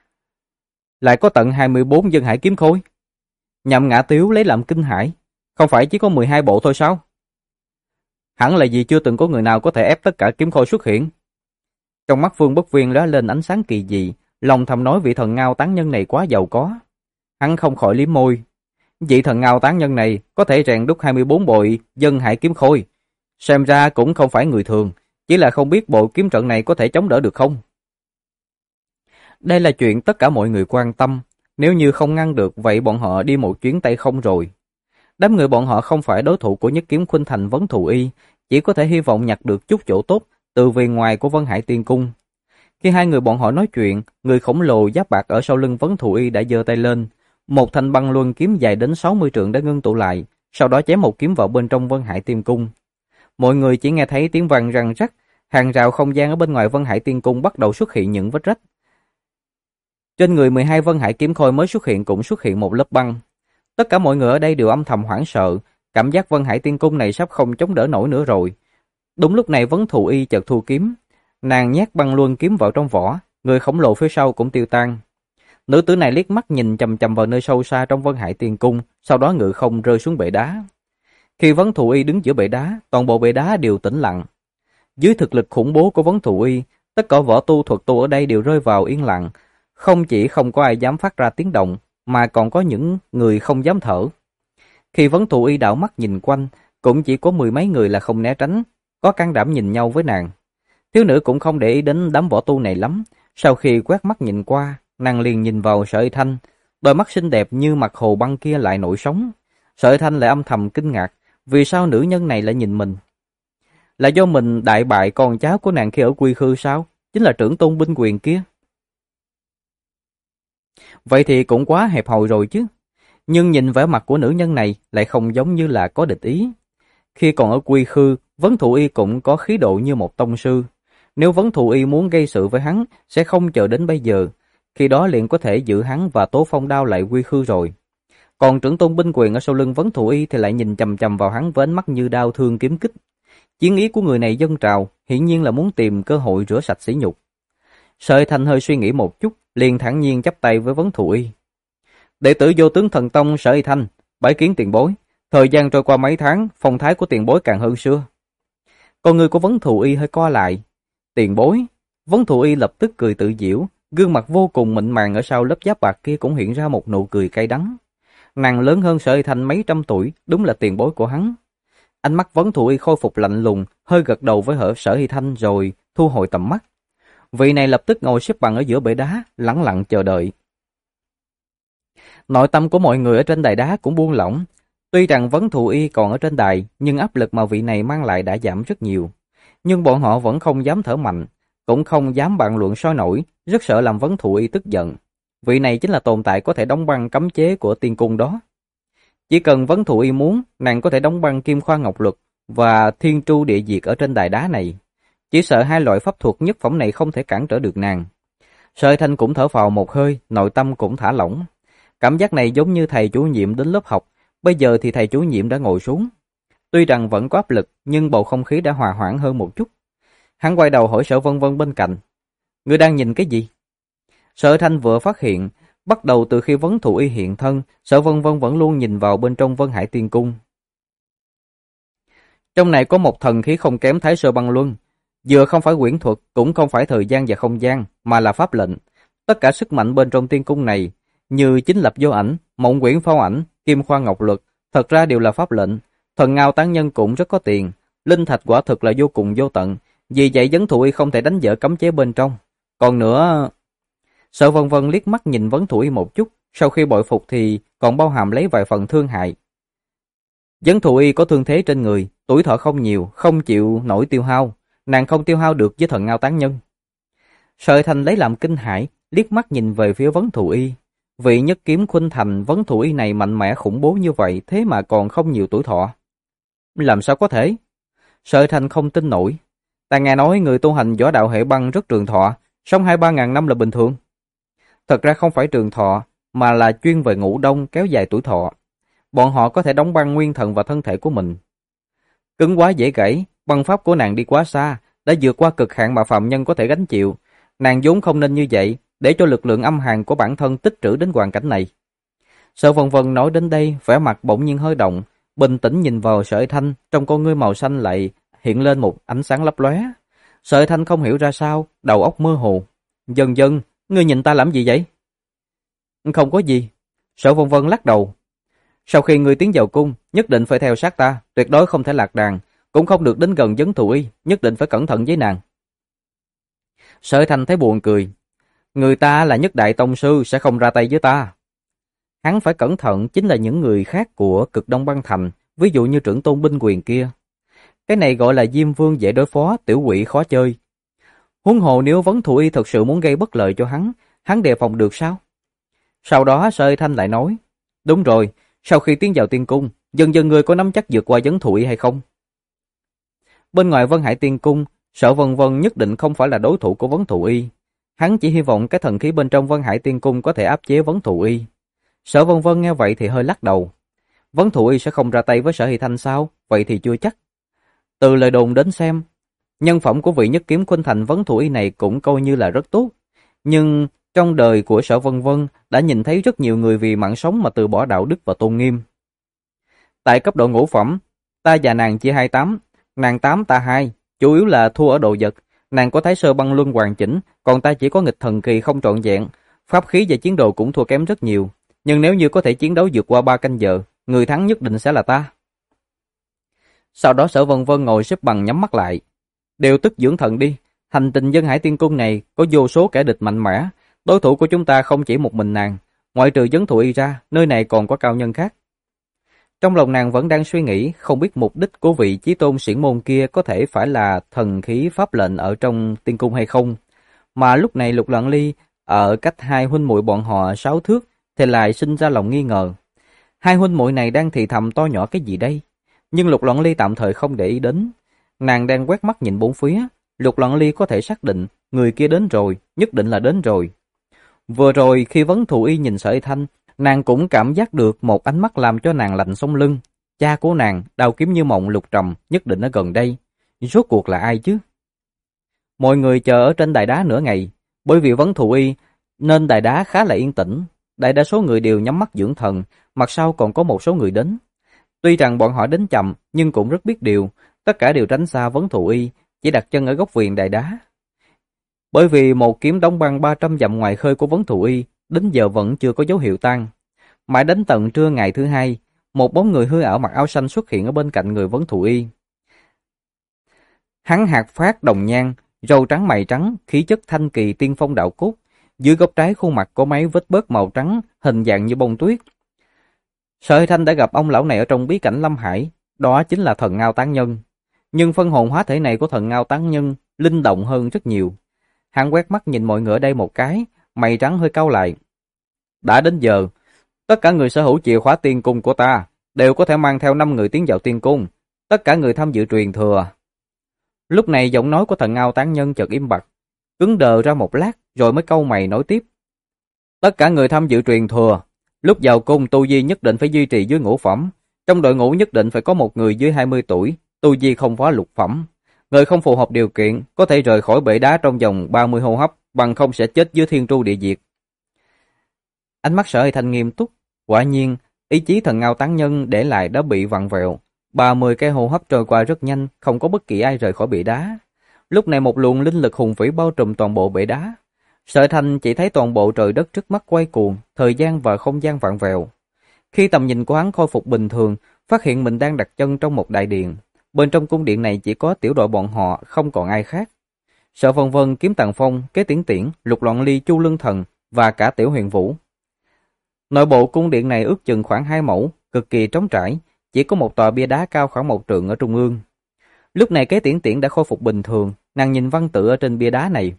Lại có tận 24 Vân Hải kiếm khôi. Nhậm Ngã Tiếu lấy làm kinh hãi, không phải chỉ có 12 bộ thôi sao? Hẳn là vì chưa từng có người nào có thể ép tất cả kiếm khôi xuất hiện. Trong mắt Phương Bất Viên lóe lên ánh sáng kỳ dị, lòng thầm nói vị thần Ngao Tán Nhân này quá giàu có. Hắn không khỏi liếm môi. Vị thần Ngao Tán Nhân này có thể rèn đúc 24 bội Vân Hải kiếm khôi. Xem ra cũng không phải người thường, chỉ là không biết bộ kiếm trận này có thể chống đỡ được không. Đây là chuyện tất cả mọi người quan tâm. Nếu như không ngăn được, vậy bọn họ đi một chuyến tay không rồi. Đám người bọn họ không phải đối thủ của Nhất Kiếm Khuynh Thành Vấn Thụ Y, chỉ có thể hy vọng nhặt được chút chỗ tốt từ bề ngoài của Vân Hải Tiên Cung. Khi hai người bọn họ nói chuyện, người khổng lồ giáp bạc ở sau lưng Vấn Thụ Y đã giơ tay lên. Một thanh băng luân kiếm dài đến 60 trượng đã ngưng tụ lại, sau đó chém một kiếm vào bên trong Vân Hải Tiên Cung. Mọi người chỉ nghe thấy tiếng vang răng rắc, hàng rào không gian ở bên ngoài Vân Hải Tiên Cung bắt đầu xuất hiện những vết rách. Trên người 12 Vân Hải kiếm khôi mới xuất hiện cũng xuất hiện một lớp băng. Tất cả mọi người ở đây đều âm thầm hoảng sợ, cảm giác Vân Hải Tiên Cung này sắp không chống đỡ nổi nữa rồi. Đúng lúc này Vấn Thụ Y chợt thu kiếm, nàng nhét băng luân kiếm vào trong vỏ, người khổng lồ phía sau cũng tiêu tan. Nữ tử này liếc mắt nhìn chằm chằm vào nơi sâu xa trong Vân Hải Tiên Cung, sau đó ngự không rơi xuống bệ đá. Khi Vấn Thụ Y đứng giữa bệ đá, toàn bộ bệ đá đều tĩnh lặng. Dưới thực lực khủng bố của Vấn Thụ Y, tất cả võ tu thuật tu ở đây đều rơi vào yên lặng, không chỉ không có ai dám phát ra tiếng động, mà còn có những người không dám thở. Khi Vấn Thụ Y đảo mắt nhìn quanh, cũng chỉ có 10 mấy người là không né tránh, có can đảm nhìn nhau với nàng. Thiếu nữ cũng không để ý đến đám võ tu này lắm, sau khi quét mắt nhìn qua, nàng liền nhìn vào Sở Y Thanh, đôi mắt xinh đẹp như mặt hồ băng kia lại nổi sóng. Sở Y Thanh lại âm thầm kinh ngạc, vì sao nữ nhân này lại nhìn mình? Là do mình đại bại con cháu của nàng khi ở Quy Khư sao? Chính là trưởng tôn binh quyền kia. Vậy thì cũng quá hẹp hòi rồi chứ. Nhưng nhìn vẻ mặt của nữ nhân này lại không giống như là có địch ý. Khi còn ở Quy Khư, Vấn Thụ Y cũng có khí độ như một tông sư. Nếu Vấn Thụ Y muốn gây sự với hắn, sẽ không chờ đến bây giờ, khi đó liền có thể giữ hắn và Tố Phong Đao lại quy khư rồi. Còn trưởng tôn binh quyền ở sau lưng Vấn Thụ Y thì lại nhìn chằm chằm vào hắn với ánh mắt như đao thương kiếm kích. Chiến ý của người này dâng trào, hiển nhiên là muốn tìm cơ hội rửa sạch sỉ nhục. Sợi Thanh hơi suy nghĩ một chút, liền thản nhiên chắp tay với Vấn Thụ Y. Đệ tử Vô Tướng Thần Tông Sợi Thanh, bái kiến tiền bối. Thời gian trôi qua mấy tháng, phong thái của tiền bối càng hơn xưa. Con người của Vấn Thụ Y hơi co lại. Tiền bối. Vấn Thụ Y lập tức cười tự giễu, gương mặt vô cùng mịn màng ở sau lớp giáp bạc kia cũng hiện ra một nụ cười cay đắng. Nàng lớn hơn Sợi Thanh mấy trăm tuổi, đúng là tiền bối của hắn. Ánh mắt Vấn Thụ Y khôi phục lạnh lùng, hơi gật đầu với Sợi Thanh rồi thu hồi tầm mắt. Vị này lập tức ngồi xếp bằng ở giữa bể đá, lẳng lặng chờ đợi. Nội tâm của mọi người ở trên đài đá cũng buông lỏng. Tuy rằng Vấn Thụ Y còn ở trên đài, nhưng áp lực mà vị này mang lại đã giảm rất nhiều. Nhưng bọn họ vẫn không dám thở mạnh, cũng không dám bàn luận sôi nổi, rất sợ làm Vấn Thụ Y tức giận. Vị này chính là tồn tại có thể đóng băng cấm chế của tiên cung đó. Chỉ cần Vấn Thụ Y muốn, nàng có thể đóng băng Kim Khoa Ngọc Luật và Thiên Tru Địa Diệt ở trên đài đá này. Chỉ sợ hai loại pháp thuật nhất phẩm này không thể cản trở được nàng. Sợi Thanh cũng thở phào một hơi, nội tâm cũng thả lỏng. Cảm giác này giống như thầy chủ nhiệm đến lớp học, bây giờ thì thầy chủ nhiệm đã ngồi xuống. Tuy rằng vẫn có áp lực, nhưng bầu không khí đã hòa hoãn hơn một chút. Hắn quay đầu hỏi Sở Vân Vân bên cạnh. Ngươi đang nhìn cái gì? Sở Thanh vừa phát hiện, bắt đầu từ khi Vấn Thụ Y hiện thân, Sở Vân Vân vẫn luôn nhìn vào bên trong Vân Hải Tiên Cung. Trong này có một thần khí không kém Thái Sơ Băng Luân, vừa không phải quyển thuật, cũng không phải thời gian và không gian, mà là pháp lệnh. Tất cả sức mạnh bên trong tiên cung này, như Chính Lập Vô Ảnh, Mộng Quyển Phao Ảnh, Kim Khoa Ngọc Luật, thật ra đều là pháp lệnh. Thần Ngao Tán Nhân cũng rất có tiền, linh thạch quả thực là vô cùng vô tận, vì vậy Vấn Thụ Y không thể đánh vỡ cấm chế bên trong. Còn nữa, Sở Vân Vân liếc mắt nhìn Vấn Thụ Y một chút, sau khi bội phục thì còn bao hàm lấy vài phần thương hại. Vấn Thụ Y có thương thế trên người, tuổi thọ không nhiều, không chịu nổi tiêu hao, nàng không tiêu hao được với Thần Ngao Tán Nhân. Sợi Thanh lấy làm kinh hãi, liếc mắt nhìn về phía Vấn Thụ Y. Vị nhất kiếm khuynh thành Vấn Thụ Y này mạnh mẽ khủng bố như vậy, thế mà còn không nhiều tuổi thọ. Làm sao có thể? Sợi Thanh không tin nổi. Ta nghe nói người tu hành võ đạo hệ băng rất trường thọ, sống 2-3 ngàn năm là bình thường. Thật ra không phải trường thọ, mà là chuyên về ngủ đông kéo dài tuổi thọ. Bọn họ có thể đóng băng nguyên thần vào thân thể của mình. Cứng quá dễ gãy, băng pháp của nàng đi quá xa, đã vượt qua cực hạn mà phàm nhân có thể gánh chịu. Nàng vốn không nên như vậy, để cho lực lượng âm hàn của bản thân tích trữ đến hoàn cảnh này. Sở Vân Vân nói đến đây, vẻ mặt bỗng nhiên hơi động, bình tĩnh nhìn vào Sợi Thanh, trong con ngươi màu xanh lại hiện lên một ánh sáng lấp lóe. Sợi Thanh không hiểu ra sao, đầu óc mơ hồ. Dần dần, ngươi nhìn ta làm gì vậy? Không có gì. Sở Vân Vân lắc đầu. Sau khi ngươi tiến vào cung, nhất định phải theo sát ta, tuyệt đối không thể lạc đàn, cũng không được đến gần Vấn Thụ Y, nhất định phải cẩn thận với nàng. Sợi Thanh thấy buồn cười. Người ta là nhất đại tông sư sẽ không ra tay với ta. Hắn phải cẩn thận chính là những người khác của Cực Đông Băng Thành, ví dụ như trưởng tôn binh quyền kia. Cái này gọi là Diêm Vương dễ đối phó, tiểu quỷ khó chơi. Huống hồ nếu Vấn Thụ Y thật sự muốn gây bất lợi cho hắn đề phòng được sao? Sau đó Sợi Thanh lại nói, đúng rồi, sau khi tiến vào tiên cung, dần dần người có nắm chắc vượt qua Vấn Thụ Y hay không? Bên ngoài Vân Hải Tiên Cung, Sở Vân Vân nhất định không phải là đối thủ của Vấn Thụ Y. Hắn chỉ hy vọng cái thần khí bên trong Vân Hải Tiên Cung có thể áp chế Vấn Thụ Y. Sở Vân Vân nghe vậy thì hơi lắc đầu. Vấn Thụ Y sẽ không ra tay với Sở Hy Thanh sao? Vậy thì chưa chắc. Từ lời đồn đến xem, nhân phẩm của vị nhất kiếm khuynh thành Vấn Thụ Y này cũng coi như là rất tốt. Nhưng trong đời của Sở Vân Vân đã nhìn thấy rất nhiều người vì mạng sống mà từ bỏ đạo đức và tôn nghiêm. Tại cấp độ ngũ phẩm, ta và nàng chia 28, nàng 8 ta 2, chủ yếu là thua ở độ vật. Nàng có Thái Sơ Băng Luân hoàn chỉnh, còn ta chỉ có nghịch thần kỳ không trọn vẹn, pháp khí và chiến đồ cũng thua kém rất nhiều. Nhưng nếu như có thể chiến đấu vượt qua 3 canh giờ, người thắng nhất định sẽ là ta. Sau đó Sở Vân Vân ngồi xếp bằng nhắm mắt lại. Điều tức dưỡng thần đi, hành tinh Vân Hải Tiên Cung này có vô số kẻ địch mạnh mẽ, đối thủ của chúng ta không chỉ một mình nàng, ngoại trừ Vấn Thụ Y ra, nơi này còn có cao nhân khác. Trong lòng nàng vẫn đang suy nghĩ, không biết mục đích của vị chí tôn xiển môn kia có thể phải là thần khí pháp lệnh ở trong tiên cung hay không. Mà lúc này Lục Loạn Ly ở cách hai huynh muội bọn họ 6 thước thì lại sinh ra lòng nghi ngờ. Hai huynh muội này đang thì thầm to nhỏ cái gì đây? Nhưng Lục Loạn Ly tạm thời không để ý đến. Nàng đang quét mắt nhìn bốn phía, Lục Loan Ly có thể xác định người kia đến rồi, nhất định là đến rồi. Vừa rồi khi Vấn Thù Y nhìn Sở Y Thanh, nàng cũng cảm giác được một ánh mắt làm cho nàng lạnh sống lưng. Cha của nàng, đao kiếm như mộng Lục Trầm, nhất định ở gần đây. Rốt cuộc là ai chứ? Mọi người chờ ở trên đài đá nửa ngày, bởi vì Vấn Thù Y nên đài đá khá là yên tĩnh. Đại đa số người đều nhắm mắt dưỡng thần, mặt sau còn có một số người đến. Tuy rằng bọn họ đến chậm, nhưng cũng rất biết điều, tất cả đều tránh xa Vấn Thù Y, chỉ đặt chân ở góc viền đài đá. Bởi vì một kiếm đóng băng 300 dặm ngoài khơi của Vấn Thù Y, đến giờ vẫn chưa có dấu hiệu tan. Mãi đến tận trưa ngày thứ hai, một bóng người hư ảo mặc áo xanh xuất hiện ở bên cạnh người Vấn Thù Y. Hắn hạc phát đồng nhan, râu trắng mày trắng, khí chất thanh kỳ tiên phong đạo cốt. Dưới góc trái khuôn mặt có mấy vết bớt màu trắng, hình dạng như bông tuyết. Sở Thanh đã gặp ông lão này ở trong bí cảnh Lâm Hải, đó chính là thần Ngao Tán Nhân. Nhưng phân hồn hóa thể này của thần Ngao Tán Nhân linh động hơn rất nhiều. Hắn quét mắt nhìn mọi người ở đây một cái, mày trắng hơi cau lại. Đã đến giờ, tất cả người sở hữu chìa khóa tiên cung của ta đều có thể mang theo 5 người tiến vào tiên cung, tất cả người tham dự truyền thừa. Lúc này giọng nói của thần Ngao Tán Nhân chợt im bặt, cứng đờ ra một lát rồi mới cau mày nói tiếp. Tất cả người tham dự truyền thừa, lúc vào cung tu vi nhất định phải duy trì dưới ngũ phẩm, trong đội ngũ nhất định phải có một người dưới 20 tuổi, tu vi không quá lục phẩm. Người không phù hợp điều kiện có thể rời khỏi bể đá trong vòng 30 hô hấp, bằng không sẽ chết dưới thiên tru địa diệt. Ánh mắt Sở Hy Thanh nghiêm túc, quả nhiên, ý chí thần Ngao Tán Nhân để lại đã bị vặn vẹo. 30 cái hô hấp trôi qua rất nhanh, không có bất kỳ ai rời khỏi bể đá. Lúc này một luồng linh lực hùng vĩ bao trùm toàn bộ bể đá. Sở Thanh chỉ thấy toàn bộ trời đất trước mắt quay cuồng, thời gian và không gian vặn vẹo. Khi tầm nhìn của hắn khôi phục bình thường, phát hiện mình đang đặt chân trong một đại điện. Bên trong cung điện này chỉ có tiểu đội bọn họ, không còn ai khác. Sở Vân Vân, Kiếm Tàng Phong, Kế Tiễn Tiễn, Lục Loan Ly, Chu Lương Thần và cả Tiểu Huyền Vũ. Nội bộ cung điện này ước chừng khoảng 2 mẫu, cực kỳ trống trải, chỉ có một tòa bia đá cao khoảng 1 trượng ở trung ương. Lúc này Kế Tiễn Tiễn đã khôi phục bình thường, nàng nhìn văn tự ở trên bia đá này.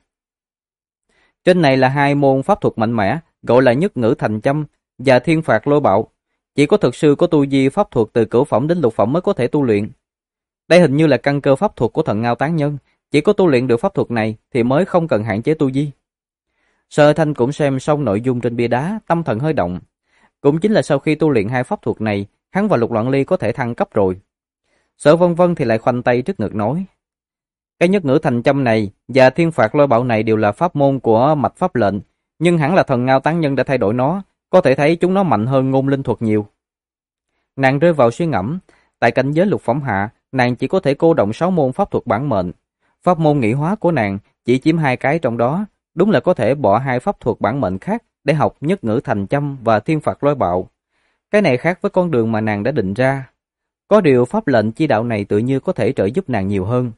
Trên này là 2 môn pháp thuật mạnh mẽ, gọi là Nhất Ngữ Thành Châm và Thiên Phạt Lôi Bạo. Chỉ có thực sư có tu vi pháp thuật từ cửu phẩm đến lục phẩm mới có thể tu luyện. Đây hình như là căn cơ pháp thuật của thần Ngao Tán Nhân, chỉ có tu luyện được pháp thuật này thì mới không cần hạn chế tu vi. Sở Thanh cũng xem xong nội dung trên bia đá, tâm thần hơi động. Cũng chính là sau khi tu luyện 2 pháp thuật này, hắn và Lục Loan Ly có thể thăng cấp rồi. Sở Vân Vân thì lại khoanh tay trước ngực nói. Cái Nhất Ngữ Thành Châm này và Thiên Phạt Lôi Bạo này đều là pháp môn của mạch pháp lệnh, nhưng hẳn là thần Ngao Tán Nhân đã thay đổi nó, có thể thấy chúng nó mạnh hơn ngôn linh thuật nhiều. Nàng rơi vào suy ngẫm, tại cảnh giới lục phẩm hạ, nàng chỉ có thể cô động 6 môn pháp thuật bản mệnh. Pháp môn nghị hóa của nàng chỉ chiếm 2 cái trong đó, đúng là có thể bỏ 2 pháp thuật bản mệnh khác để học Nhất Ngữ Thành Châm và Thiên Phạt Lôi Bạo. Cái này khác với con đường mà nàng đã định ra. Có điều pháp lệnh chi đạo này tự như có thể trợ giúp nàng nhiều hơn.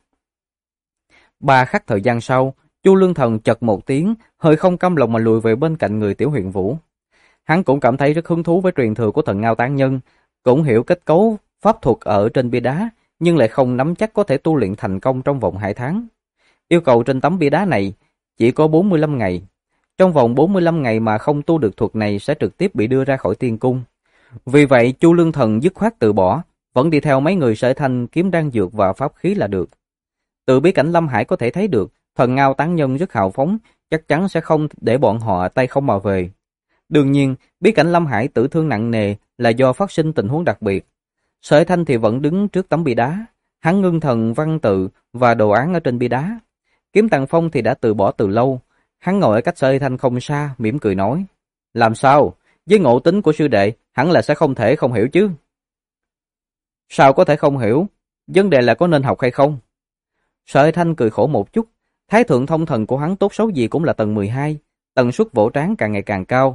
3 khắc thời gian sau, Chu Lương Thần chật một tiếng, hơi không cam lòng mà lùi về bên cạnh người Tiểu Huyền Vũ. Hắn cũng cảm thấy rất hứng thú với truyền thừa của thần Ngao Tán Nhân, cũng hiểu kết cấu pháp thuật ở trên bia đá, nhưng lại không nắm chắc có thể tu luyện thành công trong vòng 2 tháng. Yêu cầu trên tấm bia đá này chỉ có 45 ngày. Trong vòng 45 ngày mà không tu được thuật này sẽ trực tiếp bị đưa ra khỏi tiên cung. Vì vậy Chu Lương Thần dứt khoát từ bỏ, vẫn đi theo mấy người Sở Thanh kiếm đan dược và pháp khí là được. Từ bí cảnh Lâm Hải có thể thấy được, thần Ngao Tán Nhân rất hào phóng, chắc chắn sẽ không để bọn họ tay không mà về. Đương nhiên, bí cảnh Lâm Hải tử thương nặng nề là do phát sinh tình huống đặc biệt. Sở Thanh thì vẫn đứng trước tấm bia đá, hắn ngưng thần văn tự và đồ án ở trên bia đá. Kiếm Tàng Phong thì đã từ bỏ từ lâu, hắn ngồi ở cách Sở Thanh không xa, mỉm cười nói: "Làm sao? Với ngộ tính của sư đệ, hẳn là sẽ không thể không hiểu chứ?" "Sao có thể không hiểu? Vấn đề là có nên học hay không?" Sở Thanh cười khổ một chút, thái thượng thông thần của hắn tốt xấu gì cũng là tầng 12, tần suất vỗ trán càng ngày càng cao.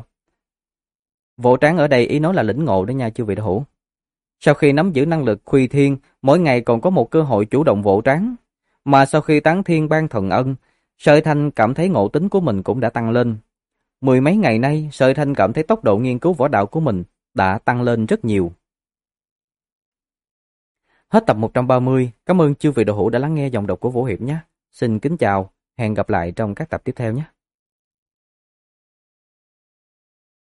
Vỗ trán ở đây ý nói là lĩnh ngộ đó nha chư vị đạo hữu. Sau khi nắm giữ năng lực Khuy Thiên, mỗi ngày còn có một cơ hội chủ động vỗ trán, mà sau khi Tán Thiên ban thần ân, Sở Thanh cảm thấy ngộ tính của mình cũng đã tăng lên. 10 mấy ngày nay, Sở Thanh cảm thấy tốc độ nghiên cứu võ đạo của mình đã tăng lên rất nhiều. Hết tập 130, cảm ơn chư vị đạo hữu đã lắng nghe dòng đọc của Vũ Hiệp nhé. Xin kính chào, hẹn gặp lại trong các tập tiếp theo nhé.